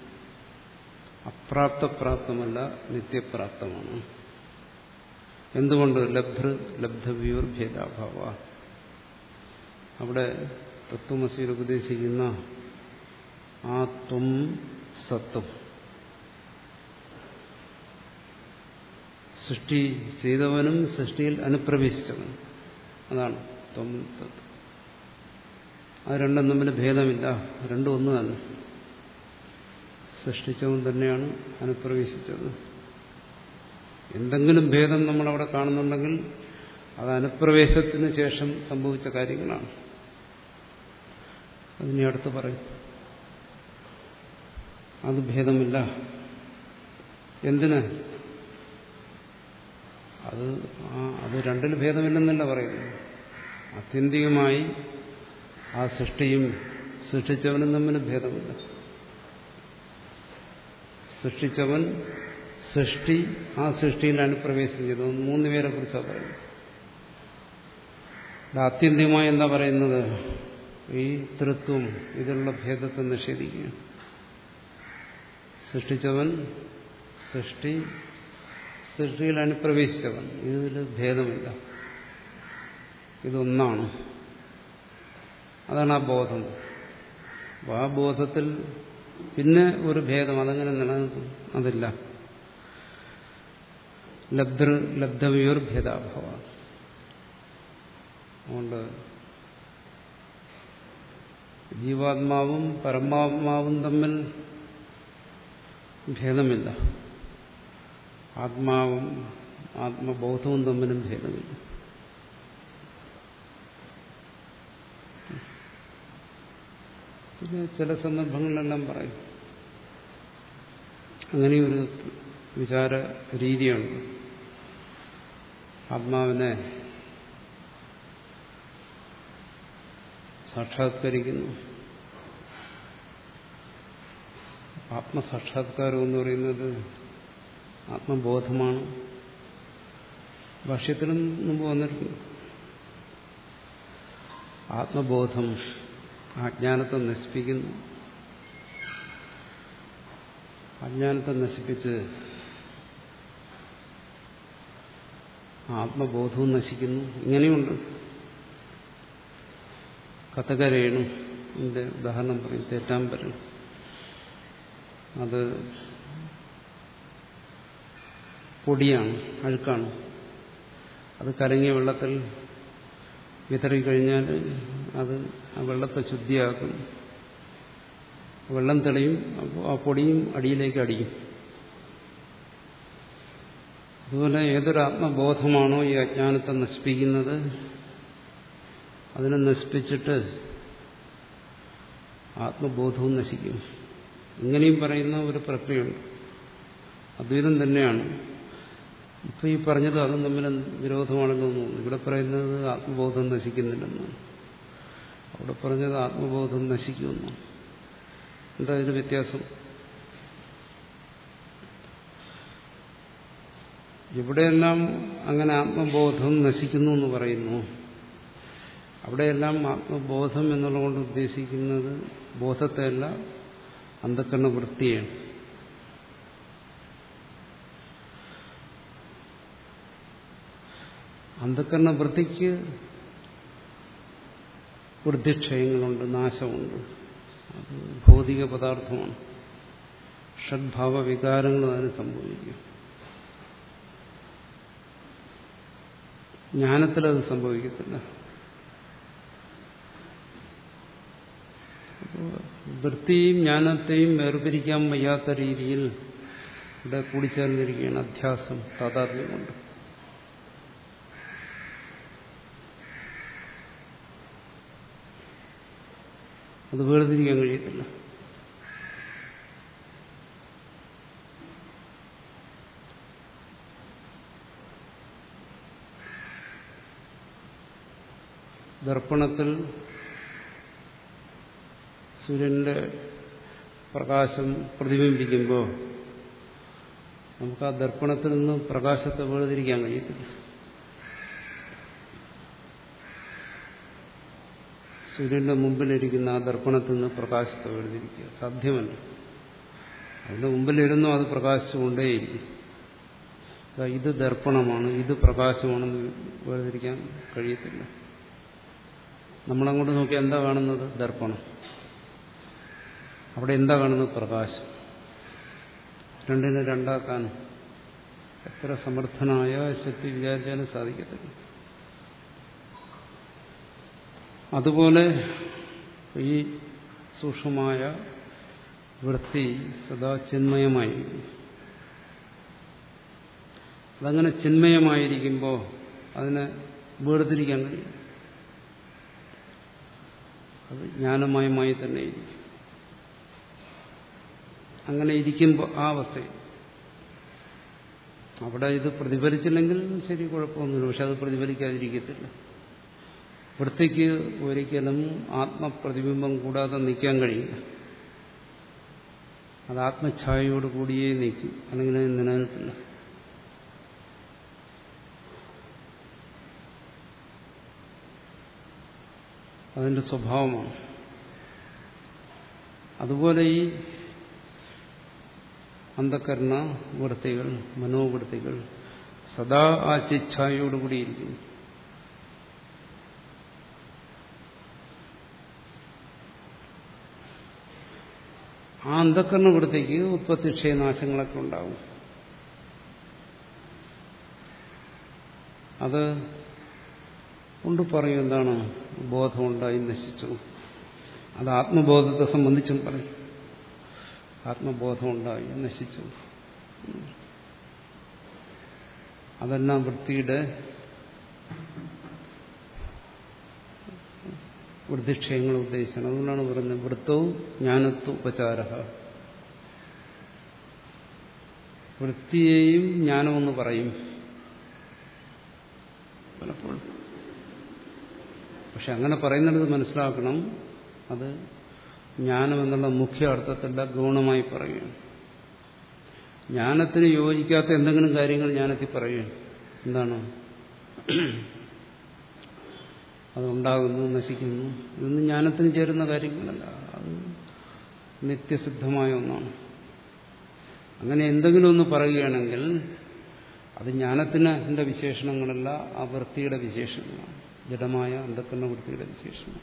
അപ്രാപ്തപ്രാപ്തമല്ല, നിത്യപ്രാപ്തമാണ്. എന്തുകൊണ്ട്? ലബ്ധ ലബ്ധവ്യോർ ഭേദാഭാവ. അവിടെ തത്വമസിയിൽ ഉപദേശിക്കുന്ന ആ ത്വം സത്വം, സൃഷ്ടി ചെയ്തവനും സൃഷ്ടിയിൽ അനുപ്രവേശിച്ചവനും, അതാണ് ത്വം തത്വം. അത് രണ്ടും തമ്മിൽ ഭേദമില്ല, രണ്ടും ഒന്ന് തന്നെ. സൃഷ്ടിച്ചവൻ തന്നെയാണ് അനുപ്രവേശിച്ചത്. എന്തെങ്കിലും ഭേദം നമ്മളവിടെ കാണുന്നുണ്ടെങ്കിൽ അത് അനുപ്രവേശത്തിന് ശേഷം സംഭവിച്ച കാര്യങ്ങളാണ്. അതിനെ അടുത്ത് പറയും. അത് ഭേദമില്ല. എന്തിന്? അത് അത് രണ്ടിൽ ഭേദമില്ലെന്നല്ല പറയുന്നത്. ആത്യന്തികമായി ആ സൃഷ്ടിയും സൃഷ്ടിച്ചവനും തമ്മിൽ ഭേദമില്ല. സൃഷ്ടിച്ചവൻ സൃഷ്ടി ആ സൃഷ്ടിയിൽ അനുപ്രവേശം ചെയ്തു. മൂന്ന് പേരെ കുറിച്ചാണ് പറയുന്നത്. ആത്യന്തികമായി എന്താ പറയുന്നത്? ഈ തൃത്വം, ഇതിലുള്ള ഭേദത്തെ നിഷേധിക്കുകയാണ്. സൃഷ്ടിച്ചവൻ സൃഷ്ടി സൃഷ്ടിയിൽ അനുപ്രവേശിച്ചവൻ, ഇതിൽ ഭേദമില്ല, ഇതൊന്നാണ്. അതാണ് ആ ബോധം. ആ ബോധത്തിൽ പിന്നെ ഒരു ഭേദം അതങ്ങനെ നിലനിൽക്കും, അതില്ല. ലബ്ധ ലബ്ധവ്യോർ ഭേദാഭാവ. അതുകൊണ്ട് ജീവാത്മാവും പരമാത്മാവും തമ്മിൽ ഭേദമില്ല, ആത്മാവും ആത്മബോധവും തമ്മിലും ഭേദമില്ല. പിന്നെ ചില സന്ദർഭങ്ങളിലെല്ലാം പറയും, അങ്ങനെയൊരു വിചാര രീതിയാണ്. ആത്മാവിനെ സാക്ഷാത്കരിക്കുന്നു. ആത്മസാക്ഷാത്കാരം എന്ന് പറയുന്നത് ആത്മബോധമാണ്. ഭാഷ്യത്തിനും മുമ്പ് വന്നിരിക്കുന്നു. ആത്മബോധം അജ്ഞാനത്തെ നശിപ്പിക്കുന്നു. അജ്ഞാനത്തെ നശിപ്പിച്ച് ആത്മബോധവും നശിക്കുന്നു. ഇങ്ങനെയുണ്ട്. കഥകരേണു ഇതിന്റെ ഉദാഹരണം പറയും. തേറ്റാമ്പരൻ, അത് പൊടിയാണ്, അഴുക്കാണ്. അത് കലങ്ങിയ വെള്ളത്തിൽ വിതറിക്കഴിഞ്ഞാൽ അത് ആ വെള്ളത്തെ ശുദ്ധിയാക്കും. വെള്ളം തെളിയും. അപ്പോൾ ആ പൊടിയും അടിയിലേക്ക് അടിയും. അതുപോലെ ഏതൊരു ആത്മബോധമാണോ ഈ അജ്ഞാനത്തെ നശിപ്പിക്കുന്നത്, അതിനെ നശിപ്പിച്ചിട്ട് ആത്മബോധവും നശിക്കും. ഇങ്ങനെയും പറയുന്ന ഒരു പ്രക്രിയയുണ്ട്. അദ്വൈതം തന്നെയാണ്. ഇപ്പൊ ഈ പറഞ്ഞത് അതും തമ്മിൽ വിരോധമാണെന്ന് തോന്നുന്നു. ഇവിടെ പറയുന്നത് ആത്മബോധം നശിക്കുന്നില്ലെന്നാണ്, അവിടെ പറഞ്ഞത് ആത്മബോധം നശിക്കുമെന്നാണ്. എന്താ ഇതിന് വ്യത്യാസം? ഇവിടെയെല്ലാം അങ്ങനെ ആത്മബോധം നശിക്കുന്നു എന്ന് പറയുന്നു. അവിടെയെല്ലാം ആത്മബോധം എന്നുള്ളതുകൊണ്ട് ഉദ്ദേശിക്കുന്നത് ബോധത്തെയല്ല, അന്ധക്കരണ വൃത്തിയാണ്. അന്ധക്കരണ വൃത്തിക്ക് വൃദ്ധിക്ഷയങ്ങളുണ്ട്, നാശമുണ്ട്. അത് ഭൗതിക പദാർത്ഥമാണ്. ഷഡ്ഭാവ വികാരങ്ങൾ അതിന് സംഭവിക്കും. ജ്ഞാനത്തിലത് സംഭവിക്കത്തില്ല. വൃത്തിയും ജ്ഞാനത്തെയും വേർപിരിക്കാൻ വയ്യാത്ത രീതിയിൽ ഇവിടെ കൂടിച്ചേർന്നിരിക്കുകയാണ് അധ്യാസം, താതാത്മ്യം കൊണ്ട്. അത് വേർതിരിക്കാൻ കഴിയത്തില്ല. ദർപ്പണത്തിൽ സൂര്യന്റെ പ്രകാശം പ്രതിബിംബിക്കുമ്പോൾ നമുക്ക് ആ ദർപ്പണത്തിൽ നിന്ന് പ്രകാശത്തെ വേർതിരിക്കാൻ കഴിയത്തില്ല. സൂര്യന്റെ മുമ്പിലിരിക്കുന്ന ആ ദർപ്പണത്തിൽ നിന്ന് പ്രകാശത്തെ വേർതിരിക്കുക സാധ്യമല്ല. അതിന്റെ മുമ്പിലിരുന്നോ അത് പ്രകാശിച്ചുകൊണ്ടേയിരിക്കും. ഇത് ദർപ്പണമാണ്, ഇത് പ്രകാശമാണെന്ന് വേർതിരിക്കാൻ കഴിയത്തില്ല. നമ്മളങ്ങോട്ട് നോക്കി എന്താ കാണുന്നത്? ദർപ്പണം. അവിടെ എന്താ കാണുന്നത്? പ്രകാശം. രണ്ടിനെ രണ്ടാക്കാൻ എത്ര സമർത്ഥനായ ശക്തി വിചാരിച്ചാലും സാധിക്കത്തില്ല. അതുപോലെ ഈ സൂക്ഷ്മമായ വൃത്തി സദാ ചിന്മയമായി. അതങ്ങനെ ചിന്മയമായിരിക്കുമ്പോൾ അതിനെ വേർതിരിക്കാൻ കഴിയും. അത് ജ്ഞാനമയമായി തന്നെ ഇരിക്കും. അങ്ങനെ ഇരിക്കുമ്പോൾ ആ അവസ്ഥയിൽ അവിടെ ഇത് പ്രതിഫലിച്ചില്ലെങ്കിൽ ശരി, കുഴപ്പമൊന്നുമില്ല. പക്ഷെ അത് പ്രതിഫലിക്കാതിരിക്കത്തില്ല. വൃത്തിക്ക് ഒരിക്കലും ആത്മപ്രതിബിംബം കൂടാതെ നിൽക്കാൻ കഴിയില്ല. അത് ആത്മഛായയോട് കൂടിയേ നിൽക്കും, അല്ലെങ്കിൽ അത് നിലനിൽക്കില്ല. അതിന്റെ സ്വഭാവമാണ്. അതുപോലെ ഈ അന്ധകരണ വൃത്തികൾ, മനോവൃത്തികൾ സദാ ആ ചിച്ഛായോടുകൂടിയിരിക്കുന്നു. ആ അന്ധകരണ വൃത്തിക്ക് ഉത്പത്തിക്ഷയനാശങ്ങളൊക്കെ ഉണ്ടാവും. അത് കൊണ്ട് പറയും എന്താണ്? ബോധമുണ്ടായി നശിച്ചു. അത് ആത്മബോധത്തെ സംബന്ധിച്ചും പറയും. ആത്മബോധമുണ്ടായി നശിച്ചു. അതെല്ലാം വൃത്തിയുടെ വൃദ്ധിക്ഷയങ്ങൾ ഉദ്ദേശിച്ചത്. അതുകൊണ്ടാണ് പറയുന്നത് വൃത്തവും ജ്ഞാനത്വ ഉപചാര. വൃത്തിയെയും ജ്ഞാനമെന്ന് പറയും പലപ്പോഴും. പക്ഷെ അങ്ങനെ പറയുന്നിടത്ത് മനസ്സിലാക്കണം, അത് ജ്ഞാനം എന്നുള്ള മുഖ്യ അർത്ഥത്തിലുള്ള ഗൗണമായി പറയുകയാണ്. ജ്ഞാനത്തിന് യോജിക്കാത്ത എന്തെങ്കിലും കാര്യങ്ങൾ ജ്ഞാനത്തിൽ പറയുകയാണ്. എന്താണ്? അതുണ്ടാകുന്നു, നശിക്കുന്നു. ഇതൊന്നും ജ്ഞാനത്തിന് ചേരുന്ന കാര്യങ്ങളല്ല. അത് നിത്യസിദ്ധമായ ഒന്നാണ്. അങ്ങനെ എന്തെങ്കിലും ഒന്ന് പറയുകയാണെങ്കിൽ അത് ജ്ഞാനത്തിന് അതിൻ്റെ വിശേഷണങ്ങളല്ല, ആ വൃത്തിയുടെ വിശേഷണങ്ങളാണ്. ജഡമായ അന്ധകരണ വൃത്തിയുടെ വിശേഷണം.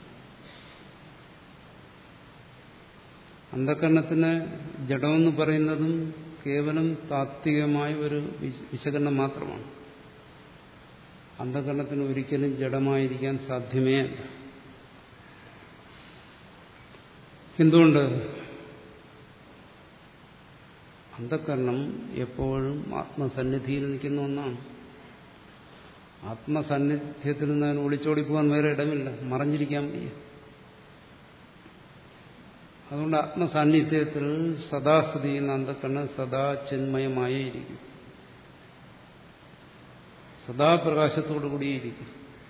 അന്ധകരണത്തിന് ജഡമെന്ന് പറയുന്നതും കേവലം താത്വികമായ ഒരു വിശകലനം മാത്രമാണ്. അന്ധകരണത്തിന് ഒരിക്കലും ജഡമായിരിക്കാൻ സാധ്യമേ അല്ല. എന്തുകൊണ്ട്? അന്ധകരണം എപ്പോഴും ആത്മസന്നിധിയിൽ നിൽക്കുന്ന ഒന്നാണ്. ആത്മസാന്നിധ്യത്തിൽ നിന്ന് അതിന് ഒളിച്ചോടി പോകാൻ വേറെ ഇടമില്ല, മറഞ്ഞിരിക്കാൻ വയ്യ. അതുകൊണ്ട് ആത്മസാന്നിധ്യത്തിൽ സദാസ്ഥിതി ചെയ്യുന്ന അന്ധകരണം സദാ ചിന്മയമായേ ഇരിക്കും, സദാ പ്രകാശത്തോടു കൂടിയിരിക്കും.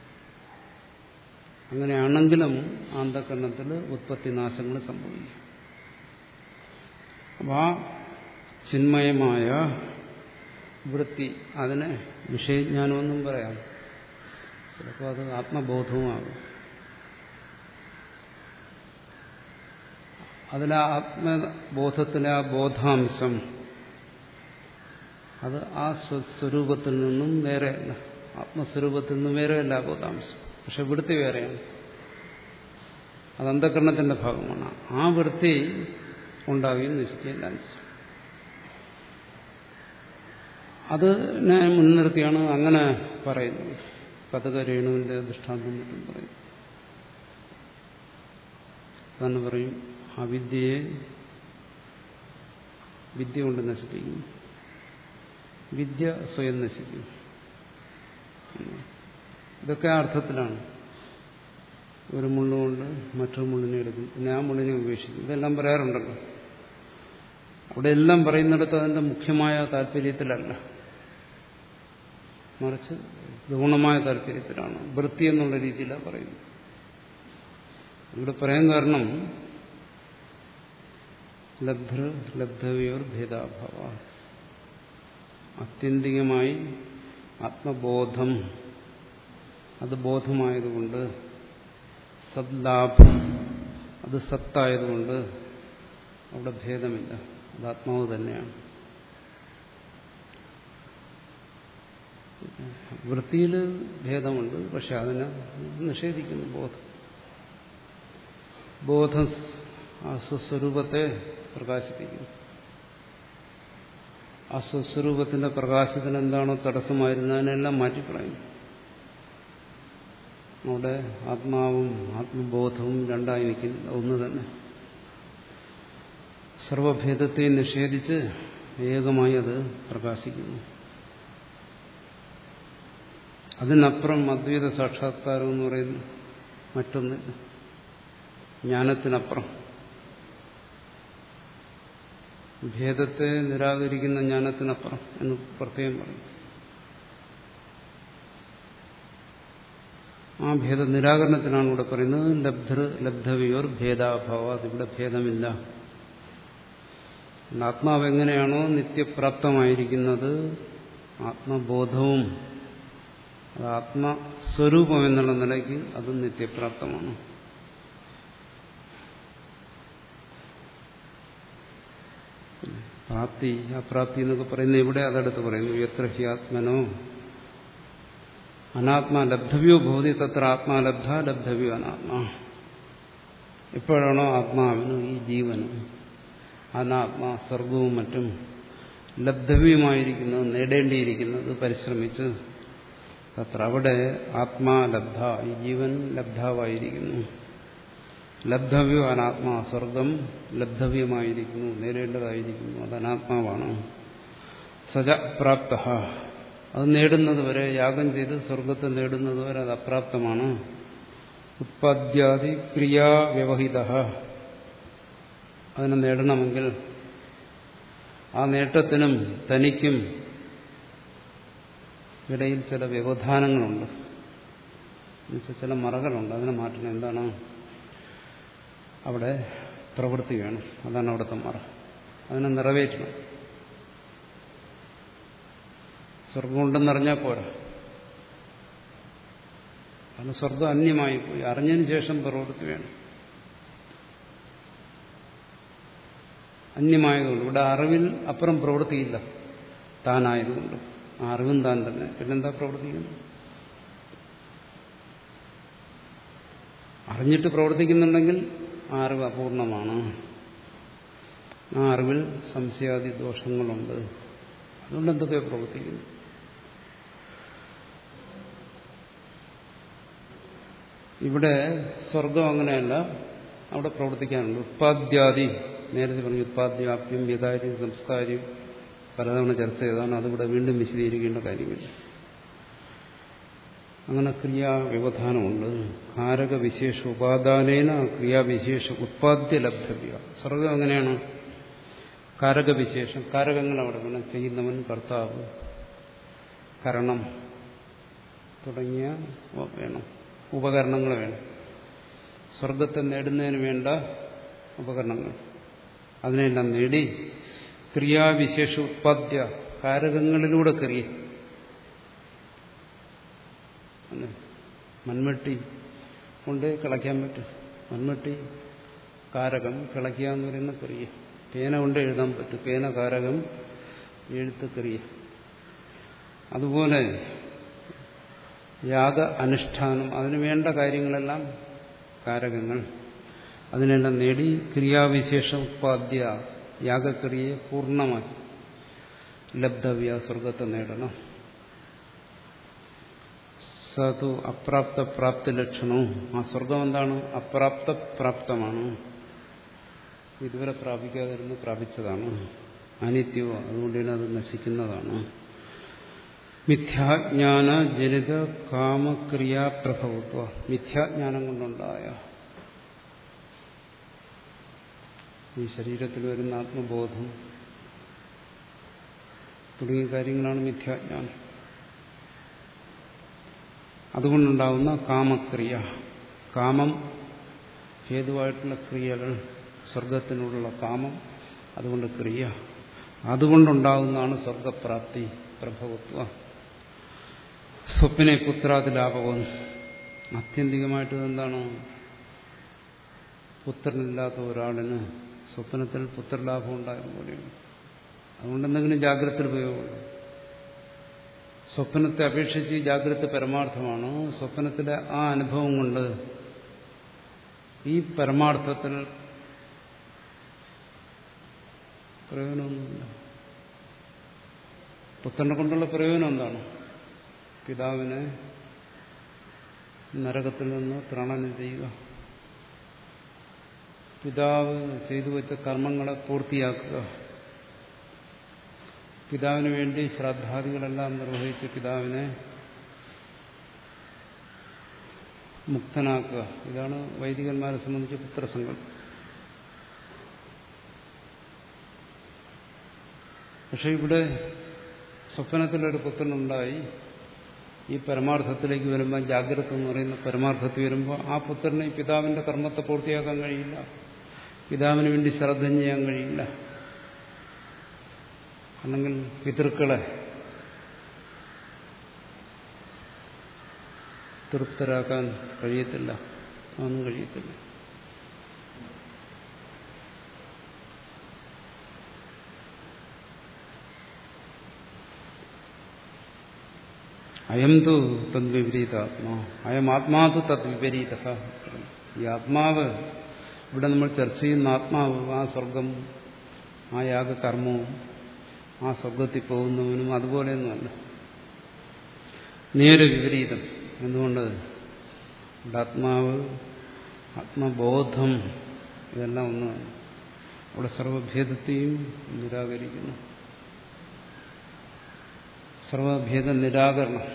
അങ്ങനെയാണെങ്കിലും അന്ധകരണത്തിൽ ഉത്പത്തിനാശങ്ങൾ സംഭവിക്കും. അപ്പം ആ ചിന്മയമായ വൃത്തി, അതിനെ വിഷയജ്ഞാനമെന്നും പറയാം, ചിലപ്പോൾ അത് ആത്മബോധവുമാകും. അതിലെ ആത്മബോധത്തിലെ ആ ബോധാംശം അത് ആ സ്വരൂപത്തിൽ നിന്നും വേറെയല്ല. ആത്മസ്വരൂപത്തിൽ നിന്ന് വേറെയല്ല ബോധാംശം. പക്ഷെ വൃത്തി വേറെയാണ്. അത് അന്ധകരണത്തിന്റെ ഭാഗമാണ്. ആ വൃത്തി ഉണ്ടാവുകയും നശിക്കുകയും ചെയ്യും. അതിനെ മുൻനിർത്തിയാണ് അങ്ങനെ പറയുന്നത്. കഥക രേണുവിന്റെ ദൃഷ്ടാന്തം മറ്റും പറയും. അതാണ് പറയും, അവിദ്യയെ വിദ്യ കൊണ്ട് നശിപ്പിക്കും, വിദ്യ സ്വയം നശിക്കും. ഇതൊക്കെ ആ അർത്ഥത്തിലാണ്. ഒരു മുള്ളുകൊണ്ട് മറ്റൊരു മുള്ളിനെ എടുക്കും, പിന്നെ ആ മുള്ളിനെ ഉപേക്ഷിക്കും. ഇതെല്ലാം പറയാറുണ്ടല്ലോ. അവിടെ എല്ലാം പറയുന്നിടത്ത് അതിന്റെ മുഖ്യമായ താല്പര്യത്തിലല്ല, മറിച്ച് ഗുണമായ താല്പര്യത്തിലാണ്, വൃത്തി എന്നുള്ള രീതിയിലാണ് പറയുന്നത്. ഇവിടെ പറയാൻ കാരണം ലബ്ധൃ ലബ്ധവയോർ ഭേദാഭാവ, ആത്യന്തികമായി ആത്മബോധം അത് ബോധമായതുകൊണ്ട്, സദ്ലാഭം അത് സത്തായതുകൊണ്ട് അവിടെ ഭേദമില്ല. അത് ആത്മാവ് തന്നെയാണ്. വൃത്തിയിൽ ഭേദമുണ്ട്, പക്ഷെ അതിനെ നിഷേധിക്കുന്നു ബോധം. ബോധം ആ സ്വസ്വരൂപത്തെ പ്രകാശിപ്പിക്കുന്നു. ആ സ്വസ്വരൂപത്തിന്റെ പ്രകാശത്തിന് എന്താണോ തടസ്സമായിരുന്നതിനെല്ലാം മാറ്റിക്കളയുന്നു. അവിടെ ആത്മാവും ആത്മബോധവും രണ്ടായി നിൽക്കുന്നു, ഒന്ന് തന്നെ. സർവഭേദത്തെ നിഷേധിച്ച് ഏകമായി അത് പ്രകാശിക്കുന്നു. അതിനപ്പുറം അദ്വൈത സാക്ഷാത്കാരം എന്ന് പറയുന്നു മറ്റൊന്നില്ല. ജ്ഞാനത്തിനപ്പുറം, ഭേദത്തെ നിരാകരിക്കുന്ന ജ്ഞാനത്തിനപ്പുറം എന്ന് പ്രത്യേകം പറയും. ആ ഭേദ നിരാകരണത്തിനാണ് ഇവിടെ പറയുന്നത് ലബ്ധൃ ലബ്ധവയോർ ഭേദാഭാവ. അതിവിടെ ഭേദമില്ല. ആത്മാവ് എങ്ങനെയാണോ നിത്യപ്രാപ്തമായിരിക്കുന്നത്, ആത്മബോധവും അത് ആത്മസ്വരൂപം എന്നുള്ള നിലയ്ക്ക് അത് നിത്യപ്രാപ്തമാണ്. പ്രാപ്തി, അപ്രാപ്തി എന്നൊക്കെ പറയുന്നത് ഇവിടെ അതെടുത്ത് പറയുന്നു. എത്ര ഹി ആത്മനോ അനാത്മാ ലബ്ധവ്യോ ഭവതി തത്ര ആത്മാ ലബ്ധ ലബ്ധവ്യോ അനാത്മാ. എപ്പോഴാണോ ആത്മാവിനും ഈ ജീവനും അനാത്മാ സ്വർഗവും മറ്റും ലബ്ധവ്യമായിരിക്കുന്നത്, നേടേണ്ടിയിരിക്കുന്നത് പരിശ്രമിച്ച്, തത്ര അവിടെ ആത്മാ ലബ്ധ, ഈ ജീവൻ ലബ്ധാവായിരിക്കുന്നു. ലബ്ധവ്യോ അനാത്മാ, സ്വർഗം ലബ്ധവ്യമായിരിക്കുന്നു, നേടേണ്ടതായിരിക്കുന്നു, അത് അനാത്മാവാണ്. സജ പ്രാപ്ത, അത് നേടുന്നത് വരെ, യാഗം ചെയ്ത് സ്വർഗത്തെ നേടുന്നത് വരെ അത് അപ്രാപ്തമാണ്. ഉത്പാദ്യാദി ക്രിയാവ്യവഹിത, അതിനെ നേടണമെങ്കിൽ ആ നേട്ടത്തിനും തനിക്കും ഇടയിൽ ചില വ്യവധാനങ്ങളുണ്ട്, ചില മറകളുണ്ട്. അതിനെ മാറ്റണം. എന്താണ്? അവിടെ പ്രവൃത്തി വേണം. അതാണ് അവിടുത്തെ മറ. അതിനെ നിറവേറ്റണം. സ്വർഗമുണ്ടെന്നറിഞ്ഞാൽ പോരാ. കാരണം സ്വർഗം അന്യമായി പോയി. അറിഞ്ഞതിന് ശേഷം പ്രവൃത്തി വേണം. അന്യമായതുകൊണ്ട് ഇവിടെ അറിവിൽ അപ്പുറം പ്രവൃത്തിയില്ല, താനായതുകൊണ്ട്. ആ അറിവും താൻ തന്നെ. പിന്നെന്താ പ്രവർത്തിക്കുന്നത്? അറിഞ്ഞിട്ട് പ്രവർത്തിക്കുന്നുണ്ടെങ്കിൽ ആ അറിവ് അപൂർണമാണ്. ആ അറിവിൽ സംശയാദി ദോഷങ്ങളുണ്ട്. അതുകൊണ്ട് എന്തൊക്കെ പ്രവർത്തിക്കുന്നു? ഇവിടെ സ്വർഗം അങ്ങനെയല്ല, അവിടെ പ്രവർത്തിക്കാനുണ്ട്. ഉത്പാദ്യാദി, നേരത്തെ പറഞ്ഞു, ഉത്പാദ്യാപ്യം വികാര്യം സംസ്കാരം പലതവണ ചർച്ച ചെയ്താണ്. അതിവിടെ വീണ്ടും വിശദീകരിക്കേണ്ട കാര്യമില്ല. അങ്ങനെ ക്രിയാവ്യവധാനമുണ്ട്. കാരകവിശേഷ ഉപാദാനേന ക്രിയാവിശേഷ ഉത്പാദ്യ ലബ്ധവ്യ. സ്വർഗം എങ്ങനെയാണ്? കാരകവിശേഷം, കാരകങ്ങൾ അവിടെ വേണം. ചെയ്യുന്നവൻ, കർത്താവ്, കരണം തുടങ്ങിയ വേണം. ഉപകരണങ്ങൾ വേണം. സ്വർഗത്തെ നേടുന്നതിന് വേണ്ട ഉപകരണങ്ങൾ, അതിനെല്ലാം നേടി ക്രിയാവിശേഷ ഉത്പാദ്യ, കാരകങ്ങളിലൂടെ ക്രിയ. മൺവെട്ടി കൊണ്ട് കിളയ്ക്കാൻ പറ്റും. മൺവെട്ടി കാരകം, കിളയ്ക്കുക എന്ന് പറയുന്ന ക്രിയ. പേന കൊണ്ട് എഴുതാൻ പറ്റും. പേന കാരകം, എഴുത്ത് ക്രിയ. അതുപോലെ യാഗ അനുഷ്ഠാനം, അതിനു വേണ്ട കാര്യങ്ങളെല്ലാം കാരകങ്ങൾ, അതിനെല്ലാം നേടി ക്രിയാവിശേഷ ഉപാദ്യ യാഗക്രിയയെ പൂർണ്ണമായി ലബ്ധവ്യ സ്വർഗത്തെ നേടണം. സതു അപ്രാപ്ത പ്രാപ്തി ലക്ഷണവും, ആ സ്വർഗം എന്താണ്? അപ്രാപ്ത പ്രാപ്തമാണ്, ഇതുവരെ പ്രാപിക്കാതിരുന്ന് പ്രാപിച്ചതാണ്. അനിത്യവും, അതുകൊണ്ട് തന്നെ അത് നശിക്കുന്നതാണ്. മിഥ്യാജ്ഞാന ജനിത കാമക്രിയാപ്രഭവത്വ, മിഥ്യാജ്ഞാനം കൊണ്ടുണ്ടായ ഈ ശരീരത്തിൽ വരുന്ന ആത്മബോധം തുടങ്ങിയ കാര്യങ്ങളാണ് മിഥ്യാജ്ഞാനം. അതുകൊണ്ടുണ്ടാകുന്ന കാമക്രിയ, കാമം ഹേതുവായിട്ടുള്ള ക്രിയകൾ, സ്വർഗത്തിനുള്ള കാമം, അതുകൊണ്ട് ക്രിയ, അതുകൊണ്ടുണ്ടാകുന്നതാണ് സ്വർഗപ്രാപ്തി പ്രഭവത്വ. സ്വപ്നെ പുത്രാതിലാപകം, ആത്യന്തികമായിട്ട് എന്താണ്? പുത്രനില്ലാത്ത ഒരാളിന് സ്വപ്നത്തിൽ പുത്രലാഭം ഉണ്ടായതുപോലെയാണ്. അതുകൊണ്ട് എന്തെങ്കിലും ജാഗ്രത ഉപയോഗമുള്ളൂ. സ്വപ്നത്തെ അപേക്ഷിച്ച് ജാഗ്രത പരമാർത്ഥമാണ്. സ്വപ്നത്തിലെ ആ അനുഭവം കൊണ്ട് ഈ പരമാർത്ഥത്തിൽ പ്രയോജനമൊന്നുമില്ല. പുത്രനെ കൊണ്ടുള്ള പ്രയോജനം എന്താണ്? പിതാവിനെ നരകത്തിൽ നിന്ന് ത്രാണനം ചെയ്യുക, പിതാവ് ചെയ്തു വെച്ച കർമ്മങ്ങളെ പൂർത്തിയാക്കുക, പിതാവിന് വേണ്ടി ശ്രാദ്ധാദികളെല്ലാം നിർവഹിച്ച് പിതാവിനെ മുക്തനാക്കുക. ഇതാണ് വൈദികന്മാരെ സംബന്ധിച്ച് പുത്രസങ്കല്പം. പക്ഷെ ഇവിടെ സ്വപ്നത്തിലൊരു പുത്രനുണ്ടായി, ഈ പരമാർത്ഥത്തിലേക്ക് വരുമ്പോൾ, ജാഗ്രത എന്ന് പറയുന്ന പരമാർത്ഥത്തിൽ വരുമ്പോൾ ആ പുത്രന് പിതാവിന്റെ കർമ്മത്തെ പൂർത്തിയാക്കാൻ കഴിയില്ല, പിതാവിന് വേണ്ടി ശ്രദ്ധ ചെയ്യാൻ കഴിയില്ല, അല്ലെങ്കിൽ പിതൃക്കളെ തൃപ്തരാക്കാൻ കഴിയത്തില്ല, അതൊന്നും കഴിയത്തില്ല. അയം തു തദ്വിപരീതാത്മാ, അയം ആത്മാതു തദ്വിപരീത. ഈ ആത്മാവ്, ഇവിടെ നമ്മൾ ചർച്ച ചെയ്യുന്ന ആത്മാവ്, ആ സ്വർഗം, ആ യാഗകർമ്മവും ആ സ്വർഗത്തിൽ പോകുന്നവനും അതുപോലെയൊന്നുമല്ല, നേരെ വിപരീതം. എന്തുകൊണ്ട്? ആത്മാവ്, ആത്മബോധം, ഇതെല്ലാം ഒന്നാണ്. അവിടെ സർവഭേദത്തെയും നിരാകരിക്കുന്നു. സർവഭേദ നിരാകരണം.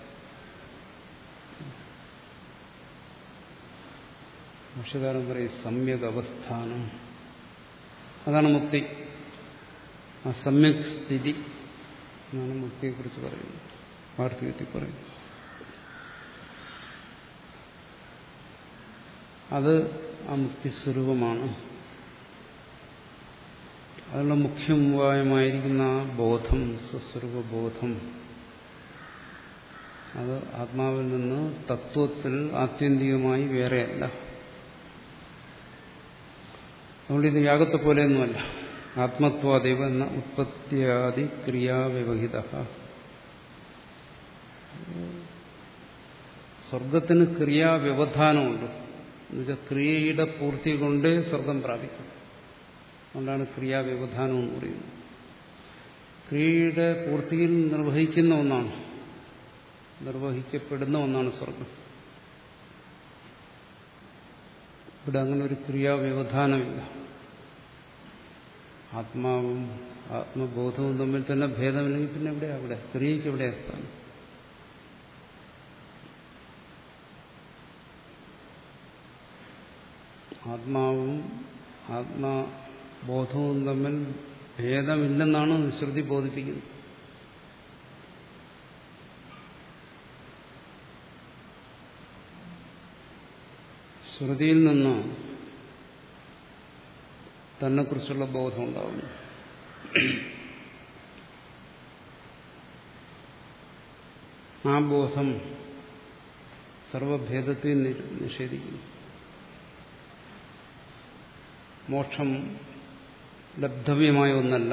ഭാഷ്യകാരൻ പറയും സമ്യക് അവസ്ഥാനം, അതാണ് മുക്തി. ആ സമ്യക് സ്ഥിതി എന്നാണ് മുക്തിയെക്കുറിച്ച് പറയുന്നത്, വാർത്തകത്തിൽ പറയും. അത് ആ മുക്തിസ്വരൂപമാണ്. അതിനുള്ള മുഖ്യമുപായമായിരിക്കുന്ന ആ ബോധം, സ്വസ്വരൂപ ബോധം, അത് ആത്മാവിൽ നിന്ന് തത്വത്തിൽ ആത്യന്തികമായി വേറെയല്ല. അതുകൊണ്ട് ഇത് യാഗത്തെ പോലെയൊന്നുമല്ല. ആത്മത്വാദേവ എന്ന ഉത്പത്തിയാദി ക്രിയാവ്യവഹിത. സ്വർഗത്തിന് ക്രിയാവ്യവധാനമുണ്ട്. എന്നുവെച്ചാൽ ക്രിയയുടെ പൂർത്തി കൊണ്ടേ സ്വർഗം പ്രാപിക്കും. അതുകൊണ്ടാണ് ക്രിയാവ്യവധാനം എന്ന് പറയുന്നത്. ക്രിയയുടെ പൂർത്തിയിൽ നിർവഹിക്കുന്ന ഒന്നാണ്, നിർവഹിക്കപ്പെടുന്ന ഒന്നാണ് സ്വർഗം. ഇവിടെ അങ്ങനെ ഒരു ക്രിയാവ്യവധാനമില്ല. ആത്മാവും ആത്മബോധവും തമ്മിൽ തന്നെ ഭേദമില്ലെങ്കിൽ പിന്നെ എവിടെ അവിടെ ക്രിയയ്ക്ക് എവിടെ സ്ഥാനം? ആത്മാവും ആത്മബോധവും തമ്മിൽ ഭേദമില്ലെന്നാണ് ശ്രുതി ബോധിപ്പിക്കുന്നത്. ശ്രുതിയിൽ നിന്ന് തന്നെക്കുറിച്ചുള്ള ബോധം ഉണ്ടാവുന്നു. ആ ബോധം സർവഭേദത്തെ നിഷേധിക്കുന്നു. മോക്ഷം ലബ്ധവ്യമായ ഒന്നല്ല,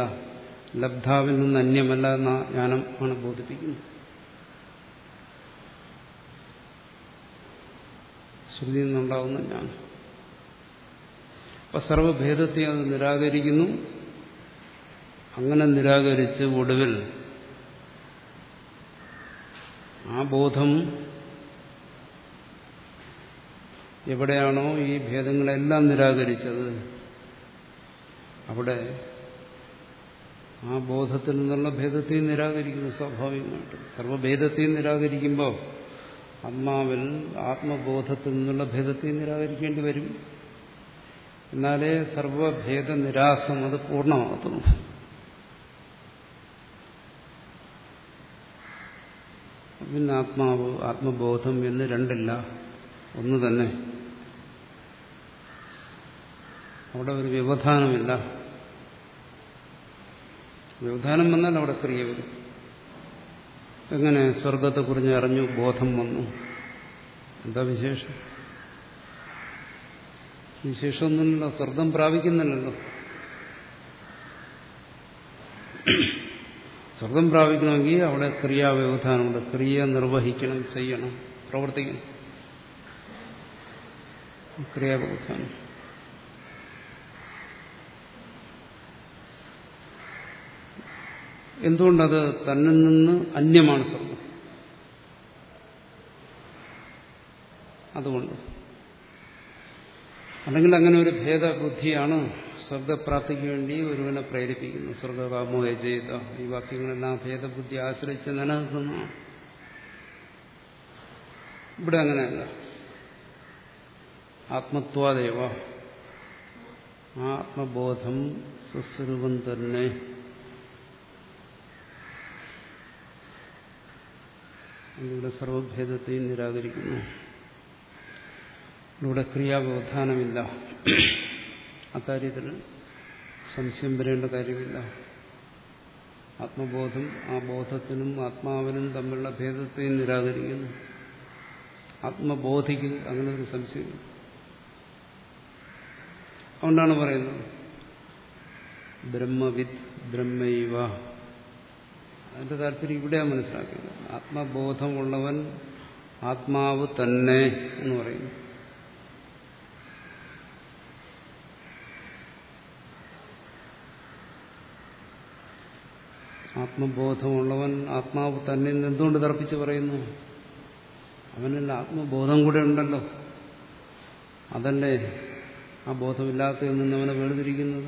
ലബ്ധാവിൽ നിന്ന് അന്യമല്ല എന്ന ജ്ഞാനം ആണ് ബോധിപ്പിക്കുന്നത്. ശ്രുതിയിൽ നിന്നുണ്ടാവുന്ന ജ്ഞാനം. അപ്പൊ സർവഭേദത്തെ അത് നിരാകരിക്കുന്നു. അങ്ങനെ നിരാകരിച്ച് ഒടുവിൽ ആ ബോധം എവിടെയാണോ ഈ ഭേദങ്ങളെല്ലാം നിരാകരിച്ചത് അവിടെ ആ ബോധത്തിൽ നിന്നുള്ള ഭേദത്തെയും നിരാകരിക്കുന്നു. സ്വാഭാവികമായിട്ടും സർവഭേദത്തെയും നിരാകരിക്കുമ്പോൾ ആത്മാവിൽ ആത്മബോധത്തിൽ നിന്നുള്ള ഭേദത്തെയും നിരാകരിക്കേണ്ടി വരും. എന്നാലേ സർവഭേദ നിരാസം അത് പൂർണ്ണമാകത്തുള്ളൂ. പിന്നെ ആത്മാവ് ആത്മബോധം എന്ന് രണ്ടില്ല, ഒന്ന് തന്നെ. അവിടെ ഒരു വ്യവധാനമില്ല. വ്യവധാനം വന്നാൽ അവിടെ ക്രിയ വരും. എങ്ങനെ സ്വർഗത്തെക്കുറിച്ച് അറിഞ്ഞു, ബോധം വന്നു, എന്താ വിശേഷം? വിശേഷമൊന്നുമില്ലല്ലോ, സ്വർഗം പ്രാപിക്കുന്നില്ലല്ലോ. സ്വർഗം പ്രാപിക്കണമെങ്കിൽ അവിടെ ക്രിയാവ്യവധാനമുണ്ട്. ക്രിയ നിർവഹിക്കണം, ചെയ്യണം, പ്രവർത്തിക്കണം. ക്രിയാവ്യവധാനം. എന്തുകൊണ്ടത് തന്നിൽ നിന്ന് അന്യമാണ് സ്വർഗം? അതുകൊണ്ട്. അല്ലെങ്കിൽ അങ്ങനെ ഒരു ഭേദബുദ്ധിയാണ് സ്വർഗപ്രാപ്തിക്ക് വേണ്ടി ഒരുവനെ പ്രേരിപ്പിക്കുന്നു. സ്വർഗകാമോ യജേത, ഈ വാക്യങ്ങളെല്ലാം ഭേദബുദ്ധി ആശ്രയിച്ച് നിലനിൽക്കുന്നതാണ്. ഇവിടെ അങ്ങനെയല്ല. ആത്മത്വാദേവ, ആത്മബോധം സ്വസ്വരൂപം തന്നെ. ഇവിടെ സർവഭേദത്തെയും നിരാകരിക്കുന്നു. ഇവിടെ ക്രിയാവ്യവധാനമില്ല. അക്കാര്യത്തിൽ സംശയം വരേണ്ട കാര്യമില്ല. ആത്മബോധം ആ ബോധത്തിനും ആത്മാവിനും തമ്മിലുള്ള ഭേദത്തെയും നിരാകരിക്കുന്നു. ആത്മബോധിക്ക് അങ്ങനെ ഒരു സംശയം. അതുകൊണ്ടാണ് പറയുന്നത് ബ്രഹ്മവിദ് ബ്രഹ്മൈവ. അതിന്റെ താല്പര്യം ഇവിടെയാണ് മനസ്സിലാക്കുന്നത്. ആത്മബോധമുള്ളവൻ ആത്മാവ് തന്നെ എന്ന് പറയുന്നു. ആത്മബോധമുള്ളവൻ ആത്മാവ് തന്നെ എന്തുകൊണ്ട് തർപ്പിച്ച് പറയുന്നു? അവനിൽ ആത്മബോധം കൂടെ ഉണ്ടല്ലോ. അതല്ലേ ആ ബോധമില്ലാത്തതിൽ നിന്ന് അവനെ വേർതിരിക്കുന്നത്.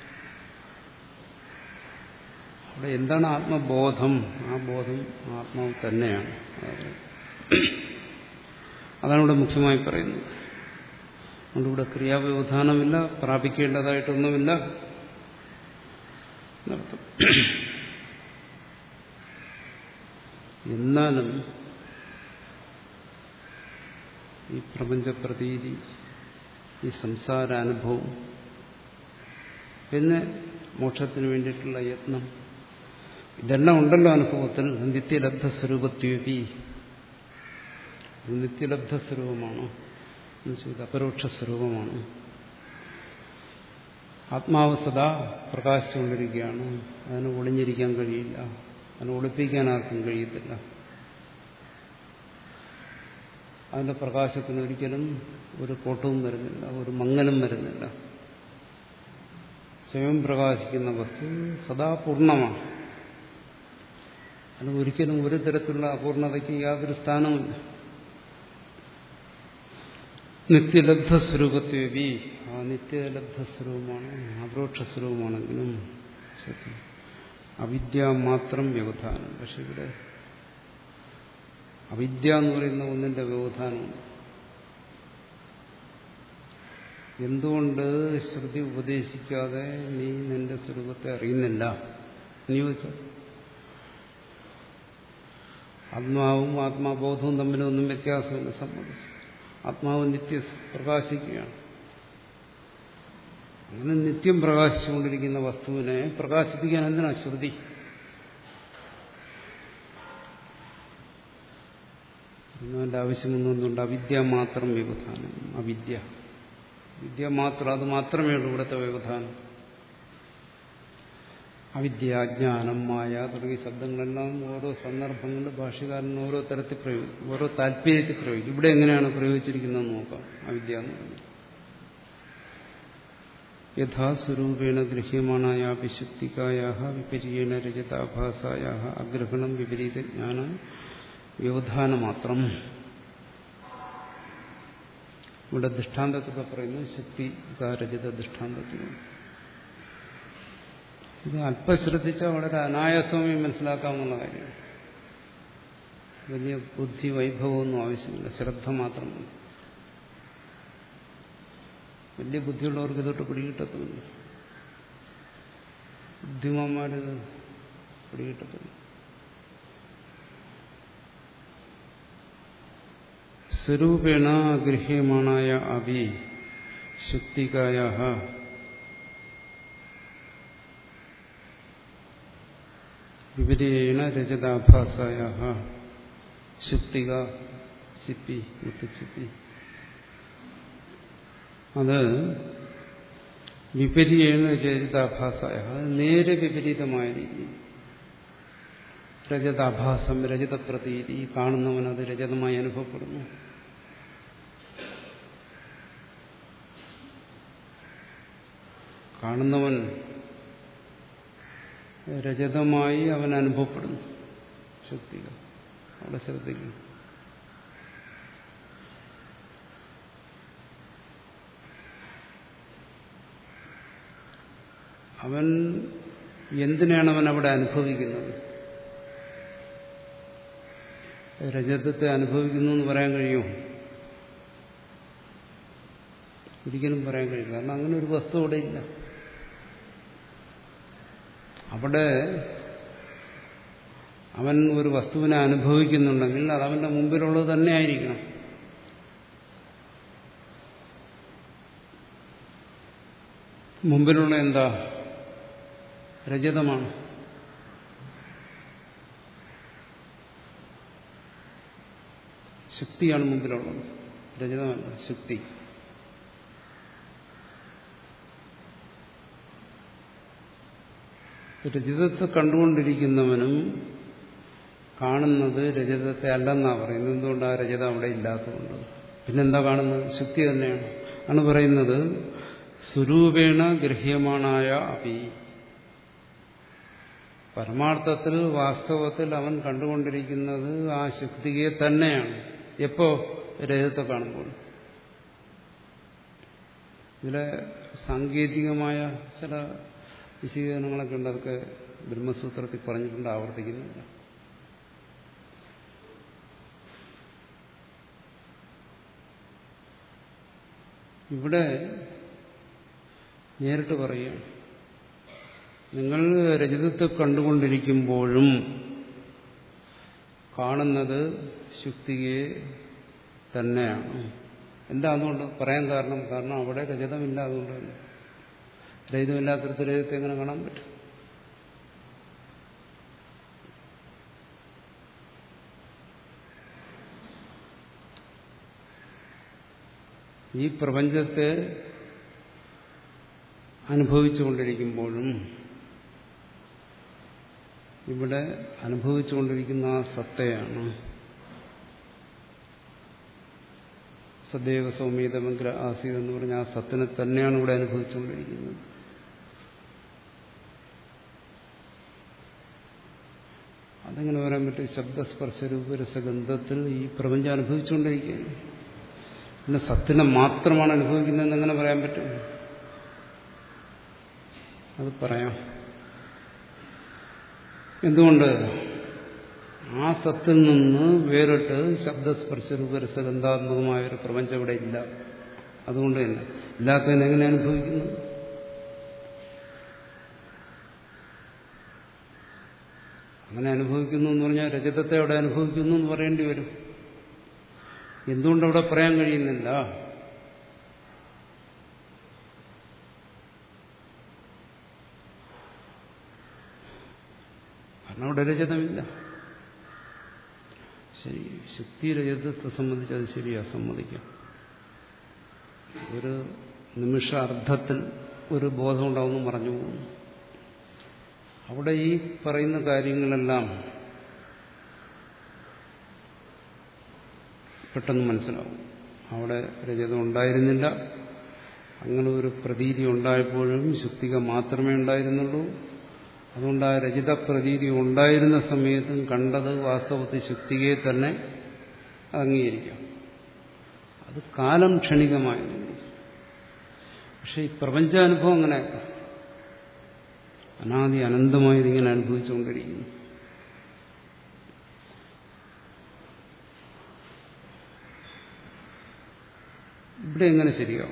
അവിടെ എന്താണ് ആത്മബോധം? ആ ബോധം ആത്മാവ് തന്നെയാണ്. അതാണ് ഇവിടെ മുഖ്യമായി പറയുന്നത്. അതുകൊണ്ട് ഇവിടെ ക്രിയാവ്യവധാനമില്ല, പ്രാപിക്കേണ്ടതായിട്ടൊന്നുമില്ല എന്നർത്ഥം. എന്നാലും ഈ പ്രപഞ്ചപ്രതീതി, ഈ സംസാരാനുഭവം, പിന്നെ മോക്ഷത്തിന് വേണ്ടിയിട്ടുള്ള യത്നം, ഇതെല്ലാം ഉണ്ടല്ലോ അനുഭവത്തിൽ. നിത്യലബ്ധസ്വരൂപത്വേപി, നിത്യലബ്ധസ്വരൂപമാണ്, ഇത് അപരോക്ഷ സ്വരൂപമാണ്. ആത്മാവ് സദാ പ്രകാശിച്ചുകൊണ്ടിരിക്കുകയാണ്. അതിന് ഒളിഞ്ഞിരിക്കാൻ കഴിയില്ല, അതിനെ ഒളിപ്പിക്കാൻ ആർക്കും കഴിയത്തില്ല. അതിന്റെ പ്രകാശത്തിന് ഒരിക്കലും ഒരു കോട്ടവും വരുന്നില്ല, ഒരു മങ്ങലും വരുന്നില്ല. സ്വയം പ്രകാശിക്കുന്ന വസ്തു സദാ പൂർണ്ണമാണ്. അതിന് ഒരിക്കലും ഒരു തരത്തിലുള്ള അപൂർണതയ്ക്ക് യാതൊരു സ്ഥാനവുമില്ല. നിത്യലബ്ധസ്വരൂപത്വേപി, ആ നിത്യലബ്ധസ്വരൂപമാണ്, അപരോക്ഷസ്വരൂപമാണെങ്കിലും സത്യം. അവിദ്യ മാത്രം വ്യവധാനം. പക്ഷെ ഇവിടെ അവിദ്യ എന്ന് പറയുന്ന ഒന്നിന്റെ വ്യവധാനമാണ്. എന്തുകൊണ്ട് ശ്രുതി ഉപദേശിക്കാതെ നീ നിന്റെ സ്വരൂപത്തെ അറിയുന്നില്ല എന്ന് ചോദിച്ചാൽ, ആത്മാവും ആത്മാബോധവും തമ്മിലൊന്നും വ്യത്യാസമില്ല. സംബന്ധിച്ച് ആത്മാവ് നിത്യം പ്രകാശിക്കുകയാണ്. അങ്ങനെ നിത്യം പ്രകാശിച്ചുകൊണ്ടിരിക്കുന്ന വസ്തുവിനെ പ്രകാശിപ്പിക്കാൻ എന്തിനാ ശ്രുതി? അതിന്റെ ആവശ്യമൊന്നുണ്ട്. അവിദ്യ മാത്രം വ്യവധാനം. അവിദ്യ വിദ്യ മാത്രം, അത് മാത്രമേ ഉള്ളൂ ഇവിടുത്തെ വ്യവധാനം. അവിദ്യ, അജ്ഞാനം, മായ തുടങ്ങിയ ശബ്ദങ്ങളെല്ലാം ഓരോ സന്ദർഭങ്ങളിൽ ഭാഷ്യകാരൻ ഓരോ തരത്തിൽ പ്രയോഗിക്കും, ഓരോ താല്പര്യത്തിൽ പ്രയോഗിക്കും. ഇവിടെ എങ്ങനെയാണ് പ്രയോഗിച്ചിരിക്കുന്നതെന്ന് നോക്കാം. അവിദ്യ എന്ന് പറയുന്നത് യഥാസ്വരൂപേണ ഗൃഹ്യമാണായ വിശുദ്ധികായ വിപരീണ രജതാഭാസായ അഗ്രഹണം വിപരീത ജ്ഞാന വ്യവധാനമാത്രം. ഇവിടെ ദൃഷ്ടാന്തത്തിൽ പറയുന്നു ശക്തികാരജിത ദൃഷ്ടാന്തത്തിൽ. ഇത് അല്പം ശ്രദ്ധിച്ചാൽ വളരെ അനായാസമായി മനസ്സിലാക്കാവുന്ന കാര്യമാണ്. വലിയ ബുദ്ധി വൈഭവമൊന്നും ആവശ്യമില്ല, ശ്രദ്ധ മാത്രം മതി. വലിയ ബുദ്ധിയുള്ളവർക്ക് ഇതൊട്ട് പിടികിട്ടത്തുമില്ല, ബുദ്ധിമാന്മാരിത് പിടികിട്ടത്തില്ല. സ്വരൂപേണ ഗൃഹ്യമാണായ അഭി ശുക്തികായ വിപരീണ രജതാഭാസായ ശുക്തിക ചിപ്പി മുത്തുച്ചിപ്പി, അത് വിപരീണ രജതാഭാസായ, അത് നേരെ വിപരീതമായ രീതി. രജതാഭാസം, രജതപ്രതീതി, കാണുന്നവൻ അത് രജതമായി അനുഭവപ്പെടുന്നു. കാണുന്നവൻ രജതമായി അവൻ അനുഭവപ്പെടുന്നു. ശക്തിക അവിടെ ശ്രദ്ധിക്കുന്നു. അവൻ എന്തിനാണ് അവൻ അവിടെ അനുഭവിക്കുന്നത്? രജതത്തെ അനുഭവിക്കുന്നു എന്ന് പറയാൻ കഴിയുമോ? ഒരിക്കലും പറയാൻ കഴിയില്ല. കാരണം അങ്ങനെ ഒരു വസ്തു അവിടെ ഇല്ല. അവിടെ അവൻ ഒരു വസ്തുവിനെ അനുഭവിക്കുന്നുണ്ടെങ്കിൽ അത് അവന്റെ മുമ്പിലുള്ളത് തന്നെ ആയിരിക്കണം. മുമ്പിലുള്ള എന്താ? രജതമാണ്. ശക്തിയാണ് മുമ്പിലുള്ളത്, രജതമല്ല, ശക്തി. രജതത്തെ കണ്ടുകൊണ്ടിരിക്കുന്നവനും കാണുന്നത് രജതത്തെ അല്ലെന്നാ പറയുന്നത്. എന്തുകൊണ്ട്? ആ രജതം അവിടെ ഇല്ലാത്തതുകൊണ്ട്. പിന്നെന്താ കാണുന്നത്? ശക്തി തന്നെയാണ്. ആണ് പറയുന്നത് സ്വരൂപേണ ഗൃഹ്യമാണായ അപി. പരമാർത്ഥത്തിൽ വാസ്തവത്തിൽ അവൻ കണ്ടുകൊണ്ടിരിക്കുന്നത് ആ ശക്തിയെ തന്നെയാണ്. എപ്പോ? രജതത്തെ കാണുമ്പോൾ. ഇതിലെ സാങ്കേതികമായ ചില വിശദീകരണങ്ങളൊക്കെ ഉണ്ട്. അതൊക്കെ ബ്രഹ്മസൂത്രത്തിൽ പറഞ്ഞിട്ടുണ്ട്, ആവർത്തിക്കുന്നില്ല. ഇവിടെ നേരിട്ട് പറയുക, നിങ്ങൾ രജതത്തെ കണ്ടുകൊണ്ടിരിക്കുമ്പോഴും കാണുന്നത് ശുക്തിയെ തന്നെയാണ്. എന്താ അതുകൊണ്ട് പറയാൻ കാരണം? കാരണം അവിടെ രജതമില്ല. അതുകൊണ്ട് തന്നെ രജതമില്ലാത്തടത്ത് രജതത്തെ എങ്ങനെ കാണാൻ പറ്റും? ഈ പ്രപഞ്ചത്തെ അനുഭവിച്ചുകൊണ്ടിരിക്കുമ്പോഴും ഇവിടെ അനുഭവിച്ചുകൊണ്ടിരിക്കുന്ന ആ സത്തയാണ്. സദൈവ സൗമ്യതമഗ്ര ആസീത് എന്ന് പറഞ്ഞ ആ സത്തിനെ തന്നെയാണ് ഇവിടെ അനുഭവിച്ചുകൊണ്ടിരിക്കുന്നത്. അതെങ്ങനെ പറയാൻ പറ്റും? ശബ്ദസ്പർശ രൂപരസഗന്ധത്തിൽ ഈ പ്രപഞ്ചം അനുഭവിച്ചുകൊണ്ടിരിക്കുകയാണ്. പിന്നെ സത്തിനെ മാത്രമാണ് അനുഭവിക്കുന്നതെന്ന് എങ്ങനെ പറയാൻ പറ്റും? അത് പറയാം. എന്തുകൊണ്ട്? ആ സത്തിൽ നിന്ന് വേറിട്ട് ശബ്ദസ്പർശ രൂപരസഗന്ധാത്മകമായ ഒരു പ്രപഞ്ചം ഇവിടെ ഇല്ല. അതുകൊണ്ട് തന്നെ ഇല്ലാത്തതിനെ എങ്ങനെ അനുഭവിക്കുന്നു? അങ്ങനെ അനുഭവിക്കുന്നു എന്ന് പറഞ്ഞാൽ രജതത്തെ അവിടെ അനുഭവിക്കുന്നു എന്ന് പറയേണ്ടി വരും. എന്തുകൊണ്ടവിടെ പറയാൻ കഴിയുന്നില്ല? കാരണം അവിടെ രജതമില്ല. ശരി, ശക്തി രജതത്തെ സംബന്ധിച്ച് അത് ശരിയാ, സമ്മതിക്കാം. ഒരു നിമിഷാർദ്ധത്തിൽ ഒരു ബോധം ഉണ്ടാവുന്നു, മറഞ്ഞു പോകുന്നു. അവിടെ ഈ പറയുന്ന കാര്യങ്ങളെല്ലാം പെട്ടെന്ന് മനസ്സിലാവും. അവിടെ രജതം ഉണ്ടായിരുന്നില്ല, അങ്ങനെ ഒരു പ്രതീതി ഉണ്ടായപ്പോഴും ശുക്തിക മാത്രമേ ഉണ്ടായിരുന്നുള്ളൂ. അതുകൊണ്ട് ആ രജിത പ്രതീതി ഉണ്ടായിരുന്ന സമയത്തും കണ്ടത് വാസ്തവത്തിൽ ശുക്തികയെ തന്നെ അംഗീകരിക്കാം. അത് കാലം ക്ഷണികമായിരുന്നു. പക്ഷെ ഈ പ്രപഞ്ചാനുഭവം അങ്ങനെയല്ല. അനാദി അനന്തമായി ഇതിങ്ങനെ അനുഭവിച്ചുകൊണ്ടിരിക്കുന്നു. ഇവിടെ എങ്ങനെ ശരിയാവും?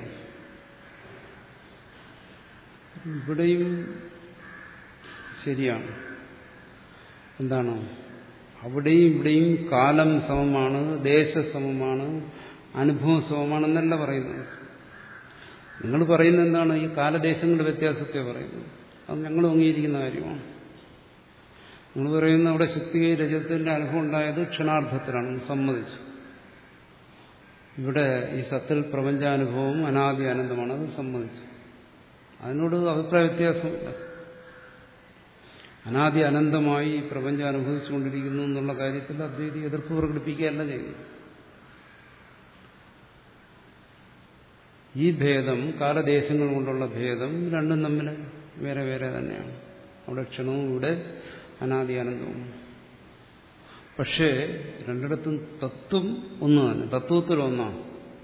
ഇവിടെയും ശരിയാണ്. എന്താണ്? അവിടെയും ഇവിടെയും കാലം സമമാണ്, ദേശസമമാണ്, അനുഭവം സമമാണെന്നല്ല പറയുന്നത്. നിങ്ങൾ പറയുന്നത് എന്താണ്? ഈ കാലദേശങ്ങളുടെ വ്യത്യാസത്തെ പറയുന്നത്. അത് ഞങ്ങൾ അംഗീകരിക്കുന്ന കാര്യമാണ്. നിങ്ങൾ പറയുന്ന അവിടെ ശുക്തികയെ രജതത്തിന്റെ അനുഭവം ഉണ്ടായത് ക്ഷണാർത്ഥത്തിലാണ്, സമ്മതിച്ചു. ഇവിടെ ഈ സത്തിൽ പ്രപഞ്ചാനുഭവം അനാദി അനന്തമാണ്, അത് സമ്മതിച്ചു. അതിനോട് അഭിപ്രായ വ്യത്യാസമില്ല. അനാദി അനന്തമായി ഈ പ്രപഞ്ചം അനുഭവിച്ചുകൊണ്ടിരിക്കുന്നു എന്നുള്ള കാര്യത്തിൽ അദ്വൈതി എതിർപ്പ് പ്രകടിപ്പിക്കുകയല്ല ചെയ്യുന്നത്. ഈ ഭേദം, കാലദേശങ്ങൾ കൊണ്ടുള്ള ഭേദം, രണ്ടും തമ്മിൽ വേറെ വേറെ തന്നെയാണ്. അവിടെ ക്ഷണവും ഇവിടെ അനാദി അനന്തവും. പക്ഷേ രണ്ടിടത്തും തത്വം ഒന്ന് തന്നെ, തത്വത്തിൽ ഒന്നാണ്.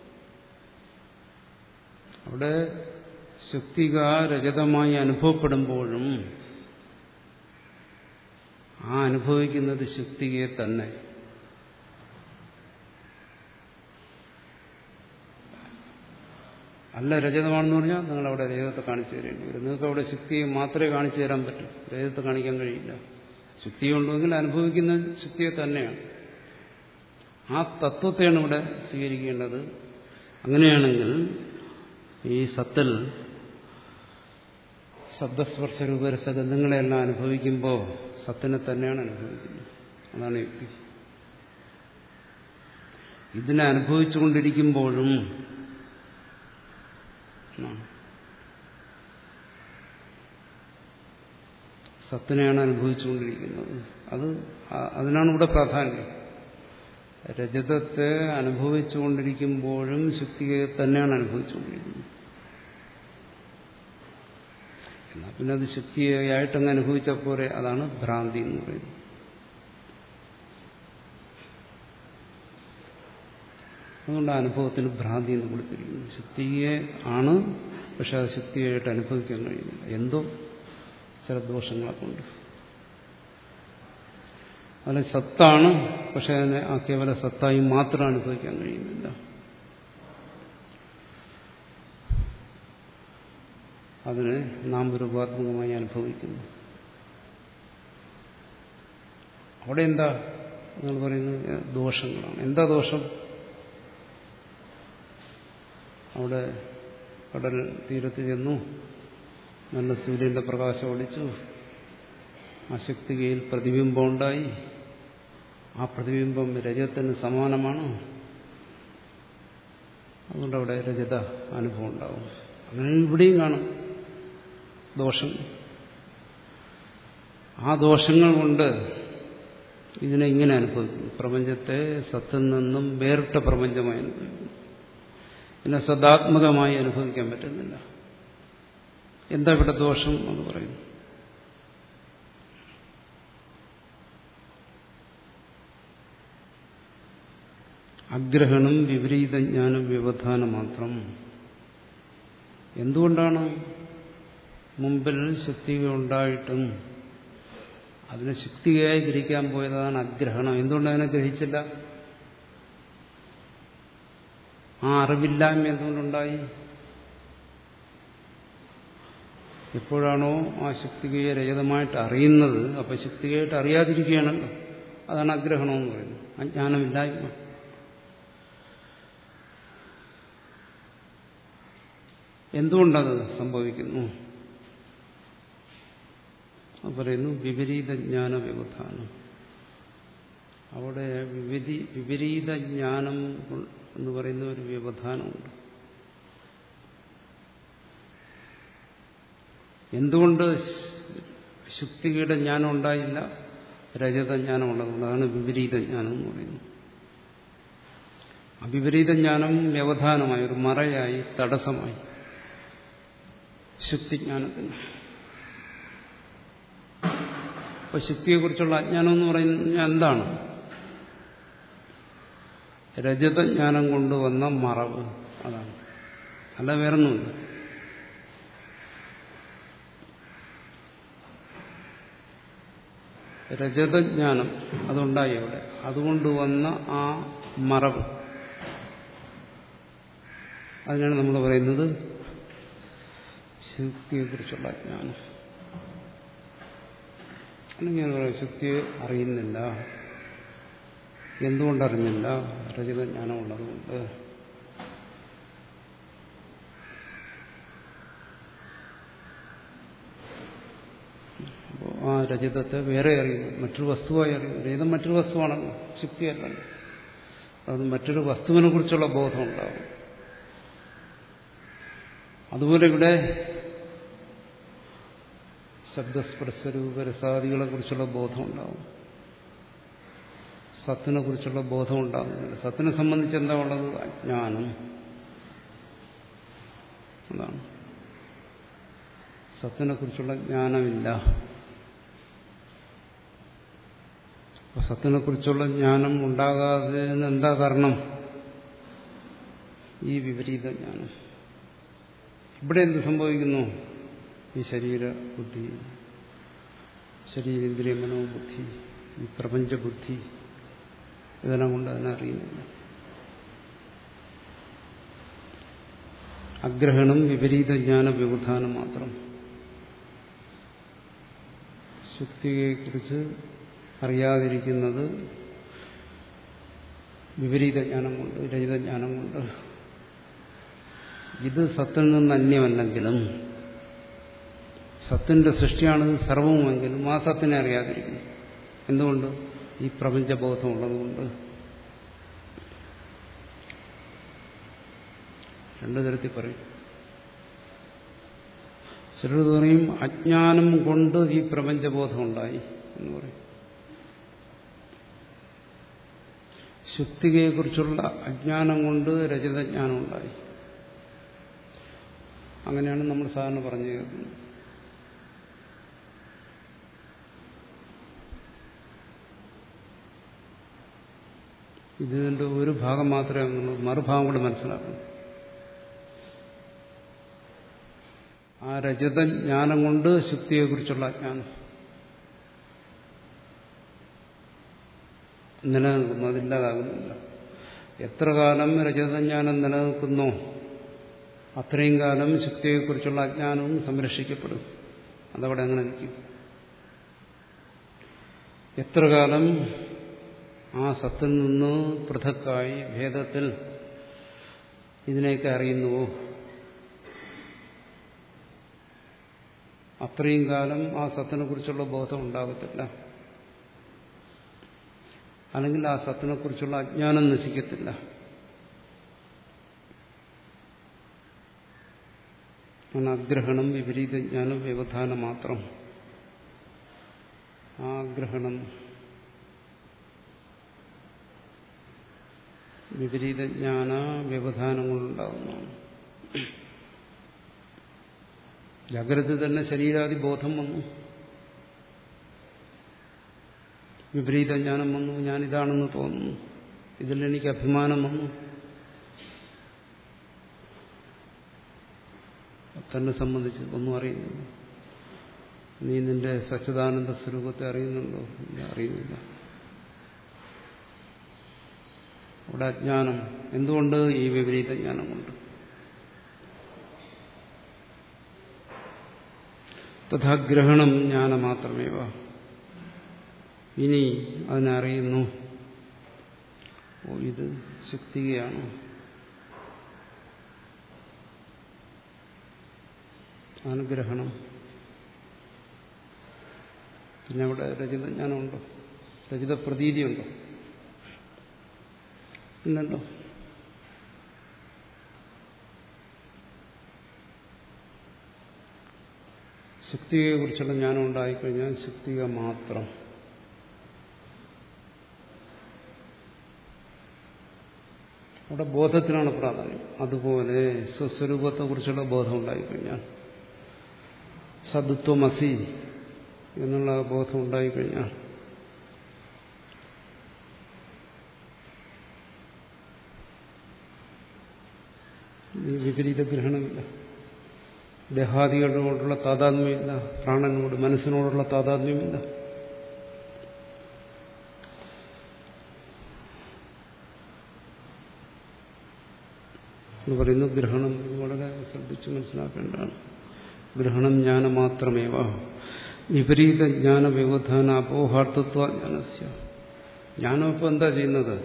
അവിടെ ശുക്തിക രജതമായി അനുഭവപ്പെടുമ്പോഴും ആ അനുഭവിക്കുന്നത് ശുക്തികയെ തന്നെ. അല്ല രജതമാണെന്ന് പറഞ്ഞാൽ നിങ്ങൾ അവിടെ രജതത്തെ കാണിച്ചു തരേണ്ടി വരും. നിങ്ങൾക്ക് അവിടെ ശുക്തിയെ മാത്രമേ കാണിച്ചു തരാൻ പറ്റൂ, രജതത്തെ കാണിക്കാൻ കഴിയില്ല. ശുക്തി ഉണ്ടെങ്കിൽ അനുഭവിക്കുന്ന ശുക്തിയെ തന്നെയാണ്. ആ തത്വത്തെയാണ് ഇവിടെ സ്വീകരിക്കേണ്ടത്. അങ്ങനെയാണെങ്കിൽ ഈ സത്തിൽ ശബ്ദസ്പർശ രൂപരസഗന്ധങ്ങളെല്ലാം അനുഭവിക്കുമ്പോൾ സത്തിനെ തന്നെയാണ് അനുഭവിക്കുന്നത്. അതാണ് യുക്തി. ഇതിനെ അനുഭവിച്ചുകൊണ്ടിരിക്കുമ്പോഴും സത്തിനെയാണ് അനുഭവിച്ചുകൊണ്ടിരിക്കുന്നത്. അത് അതിനാണ് ഇവിടെ പ്രാധാന്യം. രജതത്തെ അനുഭവിച്ചുകൊണ്ടിരിക്കുമ്പോഴും ശുക്തിയെ തന്നെയാണ് അനുഭവിച്ചുകൊണ്ടിരിക്കുന്നത്. എന്നാൽ പിന്നെ അത് ശുക്തിയായിട്ടങ്ങ് അനുഭവിച്ച പോലെ അതാണ് ഭ്രാന്തി എന്ന് പറയുന്നത്. അതുകൊണ്ട് അനുഭവത്തിന് ഭ്രാന്തി എന്ന് കൊടുത്തിരിക്കുന്നു. ശുക്തിയെ ആണ്, പക്ഷെ അത് ശുക്തിയായിട്ട് അനുഭവിക്കാൻ കഴിയുന്നില്ല. എന്തോ ചില ദോഷങ്ങളെ കൊണ്ട്. അതിന് സത്താണ്, പക്ഷെ അതിനെ ആ കേവല സത്തായി മാത്രം അനുഭവിക്കാൻ കഴിയുന്നില്ല. അതിനെ നാമരൂപാത്മകമായി അനുഭവിക്കുന്നു. അവിടെ എന്താ നിങ്ങൾ പറയുന്നത്? ദോഷങ്ങളാണ്. എന്താ ദോഷം? അവിടെ കടൽ തീരത്ത് ചെന്നു, നല്ല സൂര്യന്റെ പ്രകാശം ഒളിച്ചു, ആ ശക്തികയിൽ പ്രതിബിംബം ഉണ്ടായി. ആ പ്രതിബിംബം രജതത്തിന് സമാനമാണ്. അതുകൊണ്ട് അവിടെ രജത അനുഭവം ഉണ്ടാവും. അങ്ങനെ ഇവിടെയും കാണും ദോഷം. ആ ദോഷങ്ങൾ കൊണ്ട് ഇതിനെ ഇങ്ങനെ അനുഭവിക്കുന്നു. പ്രപഞ്ചത്തെ സത്തിൽ നിന്നും വേറിട്ട പ്രപഞ്ചമായി അനുഭവിക്കുന്നു. ഇതിനെ സദാത്മകമായി അനുഭവിക്കാൻ പറ്റുന്നില്ല. എന്താ ഇവിടെ ദോഷം എന്ന് പറയുന്നു? അഗ്രഹണം, വിപരീത ജ്ഞാനം, വ്യവധാനം മാത്രം. എന്തുകൊണ്ടാണ് മുമ്പിൽ ശക്തികൾ ഉണ്ടായിട്ടും അതിനെ ശക്തിയായി ഗ്രഹിക്കാൻ പോയതാണ് അഗ്രഹണം? എന്തുകൊണ്ട് അതിനെ ഗ്രഹിച്ചില്ല? ആ അറിവില്ലായ്മ എന്തുകൊണ്ടുണ്ടായി? എപ്പോഴാണോ ആ ശക്തികയെ രഹിതമായിട്ട് അറിയുന്നത്, അപ്പൊ ശക്തികയായിട്ട് അറിയാതിരിക്കുകയാണല്ലോ. അതാണ് അഗ്രഹണമെന്ന് പറയുന്നത്, അജ്ഞാനമില്ലായ്മ. എന്തുകൊണ്ടത് സംഭവിക്കുന്നു? പറയുന്നു വിപരീത ജ്ഞാന വ്യവധാനം. അവിടെ വിപരീ വിപരീത ജ്ഞാനം എന്ന് പറയുന്ന ഒരു വ്യവധാനമുണ്ട്. എന്തുകൊണ്ട് ശുക്തിയുടെ ജ്ഞാനം ഉണ്ടായില്ല, രജത ജ്ഞാനം ഉള്ളതുകൊണ്ട്. അതാണ് വിപരീത ജ്ഞാനം എന്ന് പറയുന്നത്. അവിപരീത ജ്ഞാനം വ്യവധാനമായി, ഒരു മറയായി, തടസ്സമായി ശുക്തിജ്ഞാനത്തിന്. അപ്പൊ ശുക്തിയെക്കുറിച്ചുള്ള അജ്ഞാനം എന്ന് പറയുന്നത് എന്താണ്? രജതജ്ഞാനം കൊണ്ടുവന്ന മറവ്, അതാണ്. അല്ല വേറൊന്നുമില്ല. രജതജ്ഞാനം അതുണ്ടായി അവിടെ, അതുകൊണ്ട് വന്ന ആ മറവ്, അതിനാണ് നമ്മൾ പറയുന്നത് ശുക്തിയെക്കുറിച്ചുള്ള അജ്ഞാനം. അല്ലെങ്കിൽ പറയാം ശുക്തിയെ അറിയുന്നില്ല. എന്തുകൊണ്ടറിഞ്ഞില്ല? രജതജ്ഞാനം ഉള്ളതുകൊണ്ട്. അപ്പോൾ ആ രജതത്തെ വേറെ അറിയുന്നു, മറ്റൊരു വസ്തുവായി അറിയുന്നു. രജതം മറ്റൊരു വസ്തുവാണല്ലോ, ശുക്തിയല്ലല്ലോ. അത് മറ്റൊരു വസ്തുവിനെ കുറിച്ചുള്ള ബോധം ഉണ്ടാകും. അതുപോലെ ഇവിടെ ശബ്ദസ്പർശരൂപരസാദികളെ കുറിച്ചുള്ള ബോധം ഉണ്ടാകും, സത്തിനെ കുറിച്ചുള്ള ബോധം ഉണ്ടാകുന്നില്ല. സത്തിനെ സംബന്ധിച്ച് എന്താ ഉള്ളത്? അജ്ഞാനം. അതാണ്. സത്തിനെ കുറിച്ചുള്ള ജ്ഞാനമില്ല. അപ്പൊ സത്തിനെ കുറിച്ചുള്ള ജ്ഞാനം ഉണ്ടാകാതെ എന്താ കാരണം? ഈ വിപരീത ജ്ഞാനം. ഇവിടെ എന്ത് സംഭവിക്കുന്നു? ഈ ശരീര ബുദ്ധി, ശരീരേന്ദ്രിയ മനോബുദ്ധി, ഈ പ്രപഞ്ചബുദ്ധി, ഇതെല്ലാം കൊണ്ട് അതിനെ അറിയുന്നില്ല. അഗ്രഹണം വിപരീത ജ്ഞാന വ്യവധാനം മാത്രം. ശുക്തിയെക്കുറിച്ച് അറിയാതിരിക്കുന്നത് വിപരീത ജ്ഞാനം കൊണ്ട്, രഹിതജ്ഞാനം കൊണ്ട്. ഇത് സത്തിൽ നിന്ന് അന്യമല്ലെങ്കിലും, സത്തിന്റെ സൃഷ്ടിയാണ് സർവവുമെങ്കിലും ആ സത്തിനെ അറിയാതിരിക്കുന്നു. എന്തുകൊണ്ട്? ഈ പ്രപഞ്ചബോധം ഉള്ളതുകൊണ്ട്. രണ്ടു തരത്തിൽ പറയും. ചിലർ പറയും അജ്ഞാനം കൊണ്ട് ഈ പ്രപഞ്ചബോധം ഉണ്ടായി എന്ന് പറയും. ശുക്തിയെക്കുറിച്ചുള്ള അജ്ഞാനം കൊണ്ട് രജതജ്ഞാനം ഉണ്ടായി. അങ്ങനെയാണ് നമ്മൾ സാധാരണ പറഞ്ഞു കേൾക്കുന്നത്. ഇതിന്റെ ഒരു ഭാഗം മാത്രമേ നമ്മൾ മറുഭാഗം കൂടെ മനസ്സിലാക്കണം. ആ രജതജ്ഞാനം കൊണ്ട് ശുക്തിയെക്കുറിച്ചുള്ള അജ്ഞാനം നിലനിൽക്കുന്നു, അതില്ലാതാകുന്നില്ല. എത്ര കാലം രജതജ്ഞാനം നിലനിൽക്കുന്നോ അത്രയും കാലം ശുക്തിയെക്കുറിച്ചുള്ള അജ്ഞാനവും സംരക്ഷിക്കപ്പെടും. അതവിടെ അങ്ങനെ നിൽക്കും. എത്ര കാലം ആ സത്തിൽ നിന്ന് പൃഥക്കായി ഭേദത്തിൽ ഇതിനെയൊക്കെ അറിയുന്നുവോ അത്രയും കാലം ആ സത്തിനെ കുറിച്ചുള്ള ബോധം ഉണ്ടാകത്തില്ല. അല്ലെങ്കിൽ ആ സത്തിനെ കുറിച്ചുള്ള അജ്ഞാനം നശിക്കത്തില്ല. അഗ്രഹണം വിപരീത ജ്ഞാനം വ്യവധാനം മാത്രം. ആ ഗ്രഹണം വിപരീത ജ്ഞാന വ്യവധാനങ്ങളുണ്ടാകുന്നതാണ്. ജാഗ്രത തന്നെ ശരീരാദി ബോധം വന്നു, വിപരീത ജ്ഞാനം വന്നു, ഞാനിതാണെന്ന് തോന്നുന്നു, ഇതിൽ എനിക്ക് അഭിമാനം വന്നു. തന്നെ സംബന്ധിച്ച് ഒന്നും അറിയുന്നില്ല. നീ നിന്റെ സച്ചിദാനന്ദ സ്വരൂപത്തെ അറിയുന്നുണ്ടോ? ഇല്ല, അറിയുന്നില്ല. അവിടെ അജ്ഞാനം. എന്തുകൊണ്ട്? ഈ വിപരീത ജ്ഞാനം കൊണ്ട്. തഥാഗ്രഹണം ജ്ഞാനം മാത്രമേവ. ഇനി അതിനറിയുന്നു, ഓ ഇത് ശുക്തികയാണ്, അനുഗ്രഹണം. പിന്നെ അവിടെ രചിതജ്ഞാനമുണ്ടോ? രചിത പ്രതീതിയുണ്ടോ? ഇല്ലല്ലോ. ശുക്തിയെക്കുറിച്ചുള്ള ജ്ഞാനം ഉണ്ടായിക്കഴിഞ്ഞാൽ ശുക്തിക മാത്രം. അവിടെ ബോധത്തിനാണ് പ്രാധാന്യം. അതുപോലെ സ്വസ്വരൂപത്തെക്കുറിച്ചുള്ള ബോധം ഉണ്ടായിക്കഴിഞ്ഞാൽ, സദ്ത്വമസി എന്നുള്ള ബോധം ഉണ്ടായിക്കഴിഞ്ഞാൽ ഈ വിപരീത ഗ്രഹണമില്ല. ദേഹാദികളോടുള്ള താതാത്മ്യമില്ല, പ്രാണനോട് മനസ്സിനോടുള്ള താതാത്മ്യമില്ല. എന്ന് പറയുന്നു ഗ്രഹണം വളരെ ശ്രദ്ധിച്ച് മനസ്സിലാക്കേണ്ടതാണ്. ഗ്രഹണം ജ്ഞാനം മാത്രമേവ വിപരീത ജ്ഞാന വ്യവധാന അപോഹാർത്ഥത്വ ജ്ഞാനസ്യ. ജ്ഞാനം ഇപ്പം എന്താ ചെയ്യുന്നത്?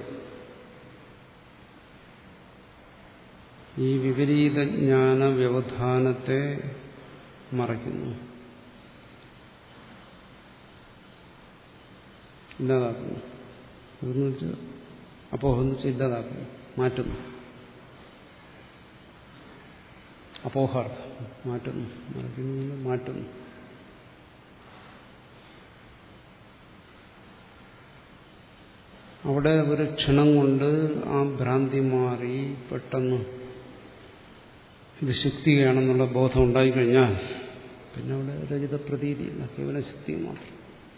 ഈ വിപരീത ജ്ഞാന വ്യവധാനത്തെ മറയ്ക്കുന്നു, ഇല്ലാതാക്കുന്നു. അതെന്ന് വെച്ചാൽ അപോഹം എന്ന് വെച്ചാൽ ഇല്ലാതാക്കുന്നു, മാറ്റുന്നു. അപോഹാർത്ഥം മാറ്റുന്നു, മറയ്ക്കുന്നു, മാറ്റുന്നു. അവിടെ ഒരു ക്ഷണം കൊണ്ട് ആ ഭ്രാന്തി മാറി പെട്ടെന്ന് ഇത് ശക്തിയാണെന്നുള്ള ബോധം ഉണ്ടായിക്കഴിഞ്ഞാൽ പിന്നെ അവിടെ രഹിത പ്രതീതിയില്ല, കേവലം ശക്തി മാത്രം.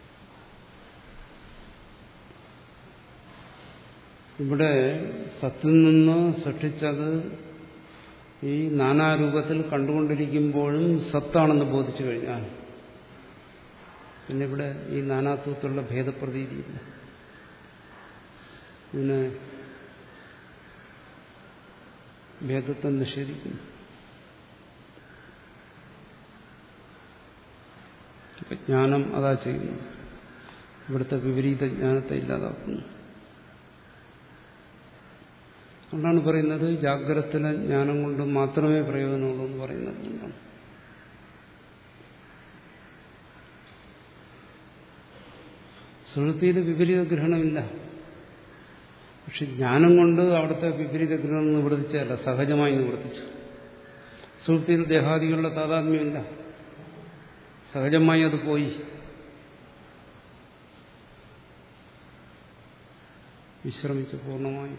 ഇവിടെ സത്തിൽ നിന്ന് സൃഷ്ടിച്ചത് ഈ നാനാരൂപത്തിൽ കണ്ടുകൊണ്ടിരിക്കുമ്പോഴും സത്താണെന്ന് ബോധിച്ചു കഴിഞ്ഞാൽ പിന്നെ ഇവിടെ ഈ നാനാത്വത്തിലുള്ള ഭേദപ്രതീതിയില്ല. ഇതിനെ ഭേദത്തെ നിഷേധിക്കുന്നു. ജ്ഞാനം അതാ ചെയ്യുന്നു, ഇവിടുത്തെ വിപരീത ജ്ഞാനത്തെ ഇല്ലാതാക്കുന്നു. അതുകൊണ്ടാണ് പറയുന്നത് ജാഗ്രതത്തിലെ ജ്ഞാനം കൊണ്ട് മാത്രമേ പ്രയോജനമുള്ളൂ എന്ന് പറയുന്നത്. കൊണ്ടാണ് സുഷുപ്തിയിൽ വിപരീത ഗ്രഹണമില്ല. പക്ഷെ ജ്ഞാനം കൊണ്ട് അവിടുത്തെ വിപരീത ഗ്രഹണം നിവർത്തിച്ചല്ല, സഹജമായി നിവർത്തിച്ചു. സുഷുപ്തിയിൽ ദേഹാദികളുടെ താതാത്മ്യമില്ല, സഹജമായി അത് പോയി. വിശ്രമിച്ചു, പൂർണ്ണമായി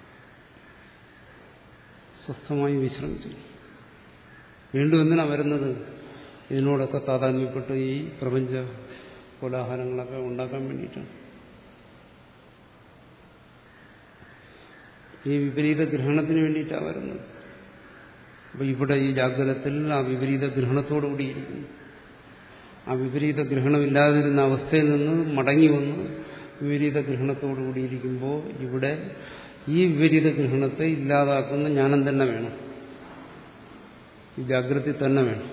സ്വസ്ഥമായി വിശ്രമിച്ചു. വീണ്ടും എന്തിനാ വരുന്നത്? ഇതിനോടൊക്കെ താതാത്മ്യപ്പെട്ട് ഈ പ്രപഞ്ച കോലാഹലങ്ങളൊക്കെ ഉണ്ടാക്കാൻ വേണ്ടിയിട്ടാണ്. ഈ വിപരീത ഗ്രഹണത്തിന് വേണ്ടിയിട്ടാണ് വരുന്നത്. അപ്പൊ ഇവിടെ ഈ ജാഗ്രതത്തിൽ ആ വിപരീത ഗ്രഹണത്തോടുകൂടിയിരിക്കുന്നു. ആ വിപരീത ഗ്രഹണമില്ലാതിരുന്ന അവസ്ഥയിൽ നിന്ന് മടങ്ങി വന്ന് വിപരീത ഗ്രഹണത്തോടുകൂടിയിരിക്കുമ്പോൾ ഇവിടെ ഈ വിപരീത ഗ്രഹണത്തെ ഇല്ലാതാക്കുന്ന ജ്ഞാനം തന്നെ വേണം, ഈ ജാഗ്രത തന്നെ വേണം.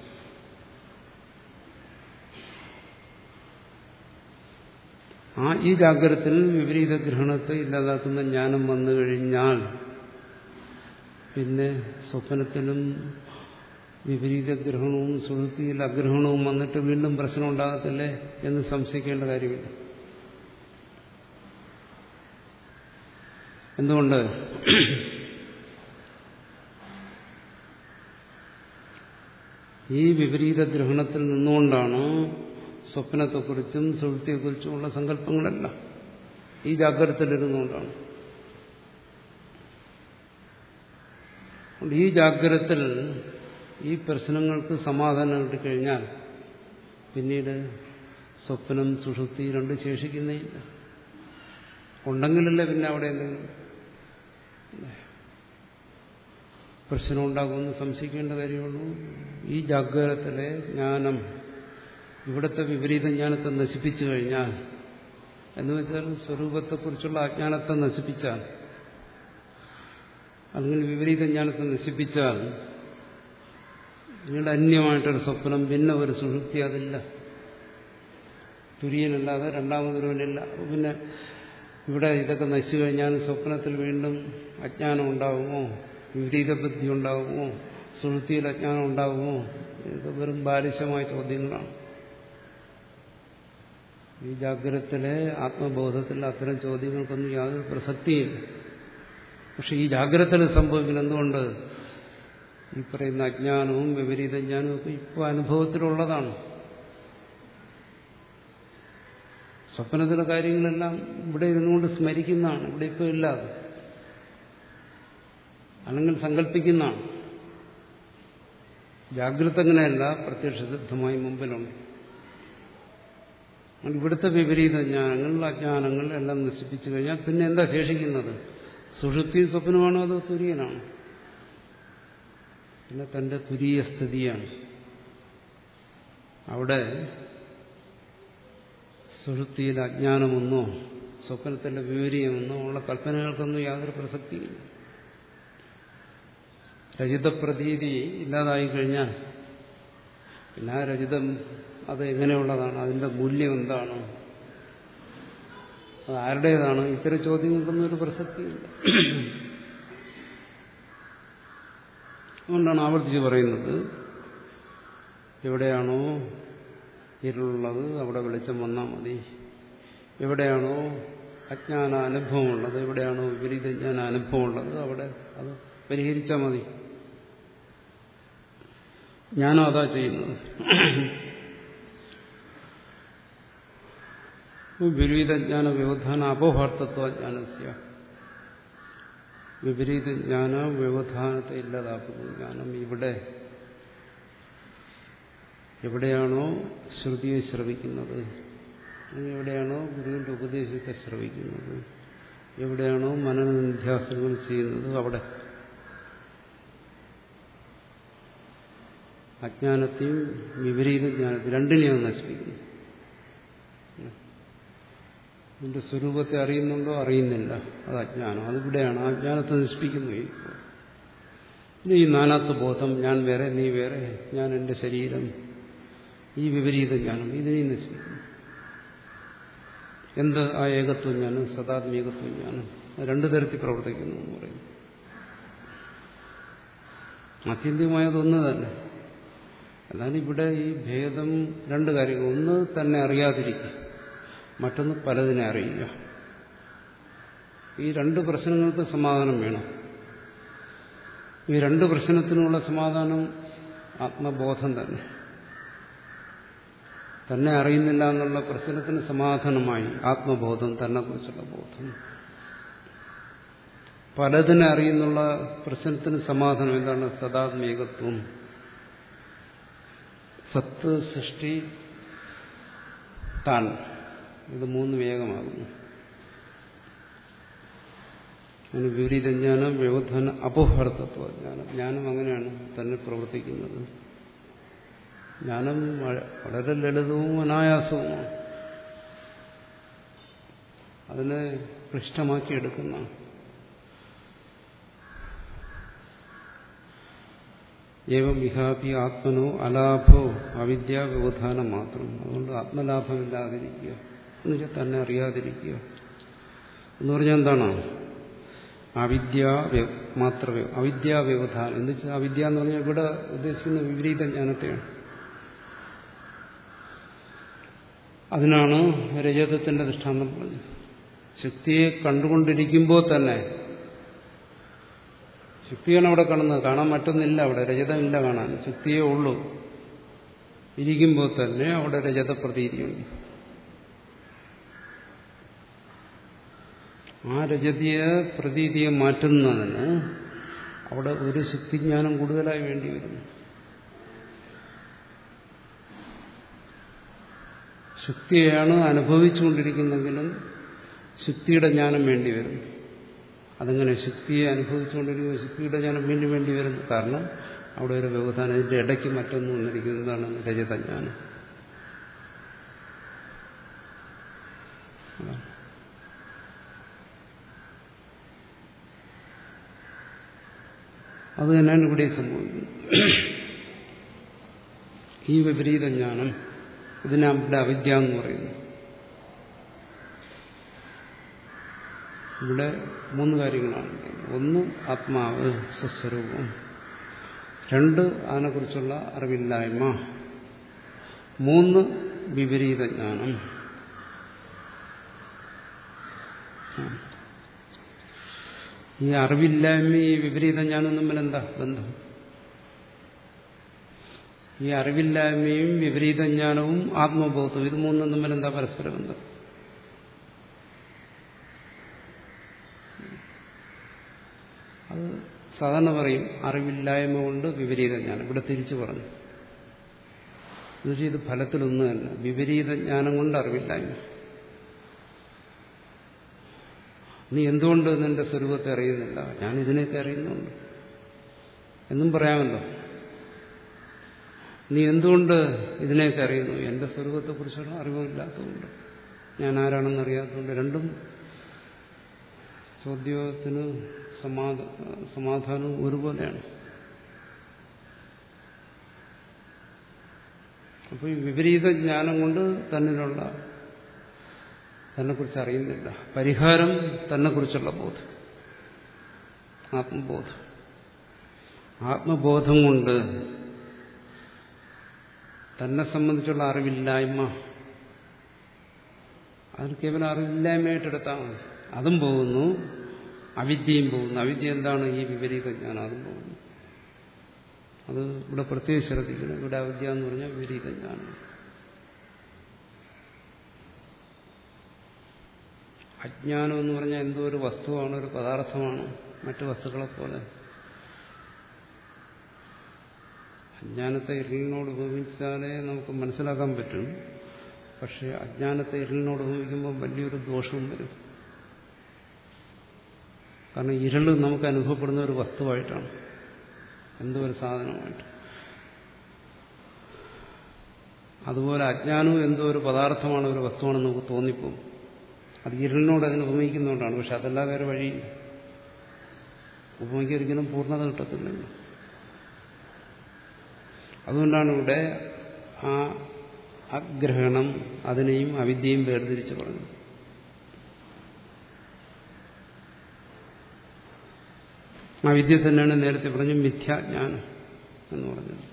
ആ ഈ ജാഗ്രതത്തിൽ വിപരീത ഗ്രഹണത്തെ ഇല്ലാതാക്കുന്ന ജ്ഞാനം വന്നു കഴിഞ്ഞാൽ പിന്നെ സ്വപ്നത്തിലും വിപരീത ഗ്രഹണവും സുഷുപ്തിയിൽ അഗ്രഹണവും വന്നിട്ട് വീണ്ടും പ്രശ്നം ഉണ്ടാകത്തില്ലേ എന്ന് സംശയിക്കേണ്ട കാര്യമില്ല. എന്തുകൊണ്ട്? ഈ വിപരീത ഗ്രഹണത്തിൽ നിന്നുകൊണ്ടാണ് സ്വപ്നത്തെക്കുറിച്ചും സുഷുപ്തിയെക്കുറിച്ചുമുള്ള സങ്കല്പങ്ങളെല്ലാം. ഈ ജാഗ്രതത്തിലിരുന്നുകൊണ്ടാണ്. ഈ ജാഗ്രതത്തിൽ ഈ പ്രശ്നങ്ങൾക്ക് സമാധാനം കിട്ടിക്കഴിഞ്ഞാൽ പിന്നീട് സ്വപ്നം സുഷുപ്തി രണ്ട് ശേഷിക്കുന്നേയില്ല. ഉണ്ടെങ്കിലല്ലേ പിന്നെ അവിടെ എന്തെങ്കിലും പ്രശ്നം ഉണ്ടാകുമെന്ന് സംശയിക്കേണ്ട കാര്യമുള്ളൂ. ഈ ജാഗ്രതത്തിലെ ജ്ഞാനം ഇവിടുത്തെ വിപരീത ജ്ഞാനത്തെ നശിപ്പിച്ചു കഴിഞ്ഞാൽ, എന്ന് വെച്ചാൽ സ്വരൂപത്തെക്കുറിച്ചുള്ള അജ്ഞാനത്തെ നശിപ്പിച്ചാൽ, അല്ലെങ്കിൽ വിപരീത ജ്ഞാനത്തെ നശിപ്പിച്ചാൽ പിന്നീട് അന്യമായിട്ടൊരു സ്വപ്നം, പിന്നെ ഒരു സുഷുപ്തി അതില്ല. തുര്യനല്ലാതെ രണ്ടാമതൊരുവനില്ല. പിന്നെ ഇവിടെ ഇതൊക്കെ നശിച്ചു കഴിഞ്ഞാൽ സ്വപ്നത്തിൽ വീണ്ടും അജ്ഞാനം ഉണ്ടാകുമോ, വിപരീത ബുദ്ധി ഉണ്ടാകുമോ, സുഷുപ്തിയിൽ അജ്ഞാനം ഉണ്ടാകുമോ? ഇതൊക്കെ വെറും ബാലിശമായ ചോദ്യങ്ങളാണ്. ഈ ജാഗ്രതത്തിലെ ആത്മബോധത്തിൽ അത്തരം ചോദ്യങ്ങൾക്കൊന്നും യാതൊരു പ്രസക്തിയില്ല. പക്ഷെ ഈ ജാഗ്രതയിൽ സംഭവിക്കുന്നത് എന്തുകൊണ്ട്? ഈ പറയുന്ന അജ്ഞാനവും വിപരീത ജ്ഞാനവും ഒക്കെ ഇപ്പോൾ അനുഭവത്തിലുള്ളതാണ്. സ്വപ്നത്തിലെ കാര്യങ്ങളെല്ലാം ഇവിടെ ഇരുന്നുകൊണ്ട് സ്മരിക്കുന്നതാണ്, ഇവിടെ ഇപ്പോൾ ഇല്ലാതെ, അല്ലെങ്കിൽ സങ്കല്പിക്കുന്നതാണ്. ജാഗ്രത അങ്ങനെയല്ല, പ്രത്യക്ഷസിദ്ധമായി മുമ്പിലുണ്ട്. ഇവിടുത്തെ വിപരീത ജ്ഞാനങ്ങൾ, അജ്ഞാനങ്ങൾ എല്ലാം നശിപ്പിച്ചു കഴിഞ്ഞാൽ പിന്നെ എന്താ ശേഷിക്കുന്നത്? സുഷുപ്തിയും സ്വപ്നമാണോ അതോ തുര്യനാണ്? പിന്നെ തന്റെ തുരീയ സ്ഥിതിയാണ്. അവിടെ സുഷുപ്തിയിൽ അജ്ഞാനമൊന്നോ സ്വപ്നത്തിന്റെ വിപരീതമെന്നോ ഉള്ള കൽപ്പനകൾക്കൊന്നും യാതൊരു പ്രസക്തിയില്ല. രജിതപ്രതീതി ഇല്ലാതായി കഴിഞ്ഞാൽ പിന്നെ ആ രജിതം അത് എങ്ങനെയുള്ളതാണ്, അതിന്റെ മൂല്യം എന്താണ്, അത് ആരുടേതാണ്, ഇത്തരം ചോദ്യങ്ങൾക്കൊന്നും ഒരു പ്രസക്തിയില്ല. അതുകൊണ്ടാണ് ആവർത്തിച്ച് പറയുന്നത്, എവിടെയാണോ ഇരുളുള്ളത് അവിടെ വെളിച്ചം വന്നാൽ മതി. എവിടെയാണോ അജ്ഞാന അനുഭവമുള്ളത്, എവിടെയാണോ വിപരീത ജ്ഞാന അനുഭവമുള്ളത് അവിടെ അത് പരിഹരിച്ചാൽ മതി. ഞാനും അതാ ചെയ്യുന്നത്. വിപരീതജ്ഞാന വ്യവധാന അപോഹാർത്ഥത്വജ്ഞാനസ്യ, വിപരീത ജ്ഞാന വ്യവധാനത്തെ ഇല്ലാതാക്കുന്നു ജ്ഞാനം. ഇവിടെ എവിടെയാണോ ശ്രുതിയെ ശ്രവിക്കുന്നത്, എവിടെയാണോ ഗുരുവിന്റെ ഉപദേശത്തെ ശ്രവിക്കുന്നത്, എവിടെയാണോ മനനനിധ്യാസനങ്ങൾ ചെയ്യുന്നത്, അവിടെ അജ്ഞാനത്തെയും വിപരീത ജ്ഞാനത്തെയും രണ്ടിനെയാണ് നശിപ്പിക്കുന്നത്. ഇതിന്റെ സ്വരൂപത്തെ അറിയുന്നുണ്ടോ അറിയുന്നില്ല, അത് അജ്ഞാനം. അതിവിടെയാണ് ആ അജ്ഞാനത്തെ നശിപ്പിക്കുന്നു. ഇനി ഈ നാനാത്വ ബോധം, ഞാൻ വേറെ നീ വേറെ, ഞാൻ എൻ്റെ ശരീരം, ഈ വിപരീത ജ്ഞാനം ഇതിനെയും നശിപ്പിക്കുന്നു. എന്ത് ആ ഏകത്വം ജ്ഞാനം, സദാത്മേകത്വം ജ്ഞാനം രണ്ടു തരത്തിൽ പ്രവർത്തിക്കുന്നു എന്ന് പറയുന്നു. ആത്യന്തികമായതൊന്ന് തന്നെ. എന്നാൽ ഇവിടെ ഈ ഭേദം രണ്ട് കാര്യങ്ങൾ. ഒന്ന് തന്നെ അറിയാതിരിക്കുക, മറ്റൊന്ന് പലതിനെ അറിയുക. ഈ രണ്ട് പ്രശ്നങ്ങൾക്ക് സമാധാനം വേണം. ഈ രണ്ട് പ്രശ്നത്തിനുള്ള സമാധാനം ആത്മബോധം തന്നെ. തന്നെ അറിയുന്നില്ല എന്നുള്ള പ്രശ്നത്തിന് സമാധാനമായി ആത്മബോധം, തന്നെ കുറിച്ചുള്ള ബോധം. പലതിനെ അറിയുന്നുള്ള പ്രശ്നത്തിന് സമാധാനം എന്താണ്? സദാത്മേകത്വം. സത്ത്, സൃഷ്ടി, താൻ, ഇത് മൂന്ന് വേഗമാകുന്നു. അതിന് വിപരീതജ്ഞാനം, വ്യവധാന അപോഹർത്തത്വ ജ്ഞാനം. ജ്ഞാനം അങ്ങനെയാണ് തന്നെ പ്രവർത്തിക്കുന്നത്. ജ്ഞാനം വളരെ ലളിതവും അനായാസവുമാണ്. അതിനെ ക്ലിഷ്ടമാക്കിയെടുക്കുന്ന ഏവം വിഹാപി ആത്മനോ അലാഭോ അവിദ്യാ വ്യവധാനം മാത്രം. അതുകൊണ്ട് ആത്മലാഭമില്ലാതിരിക്കുക എന്നുവെച്ചാൽ തന്നെ അറിയാതിരിക്കുക എന്ന് പറഞ്ഞാൽ എന്താണ്? അവിദ്യ മാത്രമേ അവിദ്യാ വ്യവധാനം എന്ന് വെച്ചാൽ അവിദ്യ എന്ന് പറഞ്ഞാൽ ഇവിടെ ഉദ്ദേശിക്കുന്ന വിപരീത ജ്ഞാനത്തെയാണ്. അതിനാണ് രജതത്തിന്റെ ദൃഷ്ടാന്തം പറഞ്ഞത്. ശക്തിയെ കണ്ടുകൊണ്ടിരിക്കുമ്പോൾ തന്നെ, ശക്തിയാണ് അവിടെ കാണുന്നത്, കാണാൻ മറ്റൊന്നില്ല അവിടെ, രജതമില്ല കാണാൻ, ശക്തിയേ ഉള്ളൂ. ഇരിക്കുമ്പോൾ തന്നെ അവിടെ രജത പ്രതീതിയുണ്ട്. ആ രജതീയ പ്രതീതിയെ മാറ്റുന്നതിന് അവിടെ ഒരു ശക്തിജ്ഞാനം കൂടുതലായി വേണ്ടി വരുന്നു. ശക്തിയെയാണ് അനുഭവിച്ചുകൊണ്ടിരിക്കുന്നെങ്കിലും ശക്തിയുടെ ജ്ഞാനം വേണ്ടി വരും. അതങ്ങനെ ശക്തിയെ അനുഭവിച്ചുകൊണ്ടിരിക്കുന്ന ശക്തിയുടെ ജ്ഞാനം വീണ്ടും വേണ്ടി വരുന്നു. കാരണം അവിടെ ഒരു വ്യവധാനം, ഇതിന്റെ ഇടയ്ക്ക് മറ്റൊന്നും വന്നിരിക്കുന്നതാണ് രജതജ്ഞാനം. അത് തന്നെയാണ് ഇവിടെ സംഭവിക്കുന്നത്. ഈ വിപരീത ജ്ഞാനം, ഇതിനെ അവിടെ അവിദ്യ എന്ന് പറയുന്നു. ഇവിടെ മൂന്ന് കാര്യങ്ങളാണ്. ഒന്ന് ആത്മാവ്, സ്വസ്വരൂപം. രണ്ട് അതിനെക്കുറിച്ചുള്ള അറിവില്ലായ്മ. മൂന്ന് വിപരീത ജ്ഞാനം. ഈ അറിവില്ലായ്മ ഈ വിപരീത ജ്ഞാനം തമ്മിൽ എന്താ ബന്ധം? ഈ അറിവില്ലായ്മയും വിപരീത ജ്ഞാനവും ആത്മബോധവും ഇത് മൂന്നും തമ്മിൽ എന്താ പരസ്പര ബന്ധം? അത് സാധാരണ പറയും അറിവില്ലായ്മ കൊണ്ട് വിപരീത ജ്ഞാനം. ഇവിടെ തിരിച്ചു പറഞ്ഞു എന്നുവെച്ചാൽ ഇത് ഫലത്തിലൊന്നുമല്ല. വിപരീത ജ്ഞാനം കൊണ്ട് അറിവില്ലായ്മ. നീ എന്തുകൊണ്ട് നിന്റെ സ്വരൂപത്തെ അറിയുന്നില്ല? ഞാൻ ഇതിനെയൊക്കെ അറിയുന്നുണ്ട് എന്നും പറയാമല്ലോ. നീ എന്തുകൊണ്ട് ഇതിനെയൊക്കെ അറിയുന്നു? എന്റെ സ്വരൂപത്തെക്കുറിച്ചുള്ള അറിവില്ലാത്തതുകൊണ്ട്, ഞാൻ ആരാണെന്ന് അറിയാത്തതുകൊണ്ട്. രണ്ടും ചോദ്യത്തിന് സമാധാനവും ഒരുപോലെയാണ്. അപ്പോൾ ഈ വിപരീത ജ്ഞാനം കൊണ്ട് തന്നിലുള്ള തന്നെക്കുറിച്ച് അറിയുന്നില്ല. പരിഹാരം തന്നെക്കുറിച്ചുള്ള ബോധം, ആത്മബോധം. ആത്മബോധം കൊണ്ട് തന്നെ സംബന്ധിച്ചുള്ള അറിവില്ലായ്മ, അതിന് കേവലം അറിവില്ലായ്മയായിട്ടെടുത്താൽ മതി. അതും പോകുന്നു, അവിദ്യയും പോകുന്നു. അവിദ്യ എന്താണ്? ഈ വിപരീത ജ്ഞാനം. അതും പോകുന്നു. അത് ഇവിടെ പ്രത്യേകം ശ്രദ്ധിക്കണം. ഇവിടെ അവിദ്യ എന്ന് പറഞ്ഞാൽ വിപരീത ജ്ഞാനം. അജ്ഞാനം എന്ന് പറഞ്ഞാൽ എന്തോ ഒരു വസ്തുവാണ്, ഒരു പദാർത്ഥമാണ്, മറ്റു വസ്തുക്കളെ പോലെ. അജ്ഞാനത്തെ ഇരുളിനോട് ഉപമിച്ചാലേ നമുക്ക് മനസ്സിലാക്കാൻ പറ്റും. പക്ഷെ അജ്ഞാനത്തെ ഇരുളിനോട് ഉപമിക്കുമ്പോൾ വലിയൊരു ദോഷവും വരും. കാരണം ഇരുള് നമുക്ക് അനുഭവപ്പെടുന്ന ഒരു വസ്തുവായിട്ടാണ്, എന്തോ ഒരു സാധനമായിട്ട്. അതുപോലെ അജ്ഞാനവും എന്തോ ഒരു പദാർത്ഥമാണ്, ഒരു വസ്തുവാണെന്ന് നമുക്ക് തോന്നിപ്പോകും. അത് ഇരുളിനോട് അതിന് ഉപമിക്കുന്നതുകൊണ്ടാണ്. പക്ഷെ അതല്ല വേറെ വഴിയില്ല. ഉപമിക്കൊരിക്കലും പൂർണ്ണത കിട്ടത്തില്ലല്ലോ. അതുകൊണ്ടാണ് ഇവിടെ ആ അഗ്രഹണം അതിനെയും അവിദ്യയും വേർതിരിച്ച് പറഞ്ഞത്. ആ വിദ്യ തന്നെയാണ് നേരത്തെ പറഞ്ഞു മിഥ്യാജ്ഞാനം എന്ന് പറഞ്ഞത്.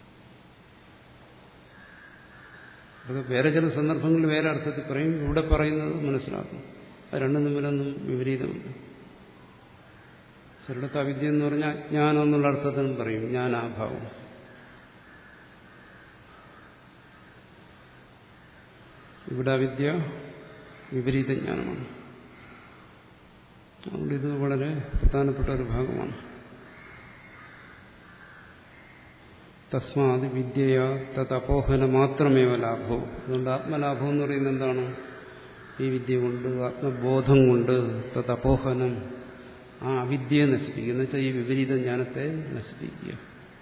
അത് വേറെ ചില സന്ദർഭങ്ങളിൽ വേറെ അർത്ഥത്തിൽ പറയും. ഇവിടെ പറയുന്നത് മനസ്സിലാക്കും. അത് രണ്ടും തമ്മിലൊന്നും വിപരീതമില്ല. ചിലടത്ത് അവിദ്യ എന്ന് പറഞ്ഞാൽ അജ്ഞാനം എന്നുള്ള അർത്ഥത്തിനും പറയും, ജ്ഞാനാഭാവം. ഇവിടെ അവിദ്യ വിപരീത ജ്ഞാനമാണ്. അതുകൊണ്ട് ഇത് വളരെ പ്രധാനപ്പെട്ട ഒരു ഭാഗമാണ്. തസ്മാത് വിദ്യയാ തദപോഹന മാത്രമേവ ലാഭോ. അതുകൊണ്ട് ആത്മലാഭം എന്ന് പറയുന്നത് എന്താണ്? ഈ വിദ്യ കൊണ്ട്, ആത്മബോധം കൊണ്ട് തദപോഹനം, ആ അവിദ്യയെ നശിപ്പിക്കുക. എന്ന് വെച്ചാൽ ഈ വിപരീത ജ്ഞാനത്തെ നശിപ്പിക്കുക.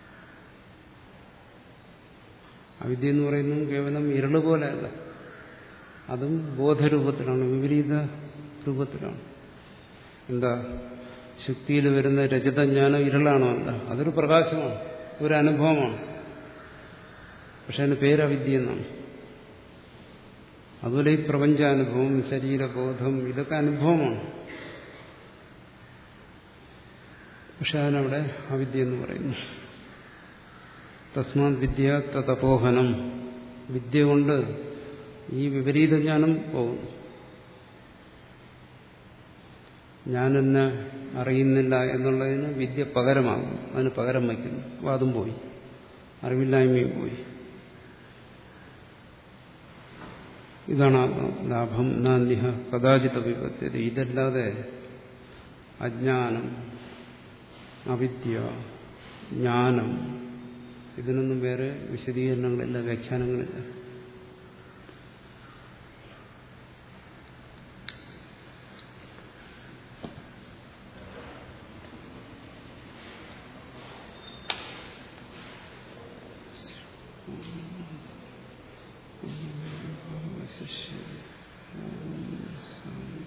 അവിദ്യ എന്ന് പറയുന്നത് കേവലം ഇരുള് പോലെയല്ല, അതും ബോധരൂപത്തിലാണ്, വിപരീത രൂപത്തിലാണ്. എന്താ, ശുക്തിയിൽ വരുന്ന രജതജ്ഞാനം ഇരുളാണോ? അല്ല, അതൊരു പ്രകാശമാണ്, ഒരു അനുഭവമാണ്. പക്ഷെ അതിന് പേര് അവിദ്യ എന്നാണ്. അതുപോലെ ഈ പ്രപഞ്ചാനുഭവം, ശരീരബോധം, ഇതൊക്കെ അനുഭവമാണ്. പക്ഷെ അതിനവിടെ അവിദ്യ എന്ന് പറയുന്നു. തസ്മാത് വിദ്യ തദപോഹനം. വിദ്യ കൊണ്ട് ഈ വിപരീത ജ്ഞാനം പോകുന്നു. ഞാനെന്നെ അറിയുന്നില്ല എന്നുള്ളതിന് വിദ്യ പകരമാകും, അതിന് പകരം വയ്ക്കുന്നു. അപ്പോൾ അതും പോയി, അറിവില്ലായ്മയും പോയി. ഇതാണ് ലാഭം. നാന്യഹ കഥാചിത വിപത്യത. ഇതല്ലാതെ അജ്ഞാനം, അവിദ്യ, ജ്ഞാനം, ഇതിനൊന്നും വേറെ വിശദീകരണങ്ങളില്ല, വ്യാഖ്യാനങ്ങളില്ല. ശരി.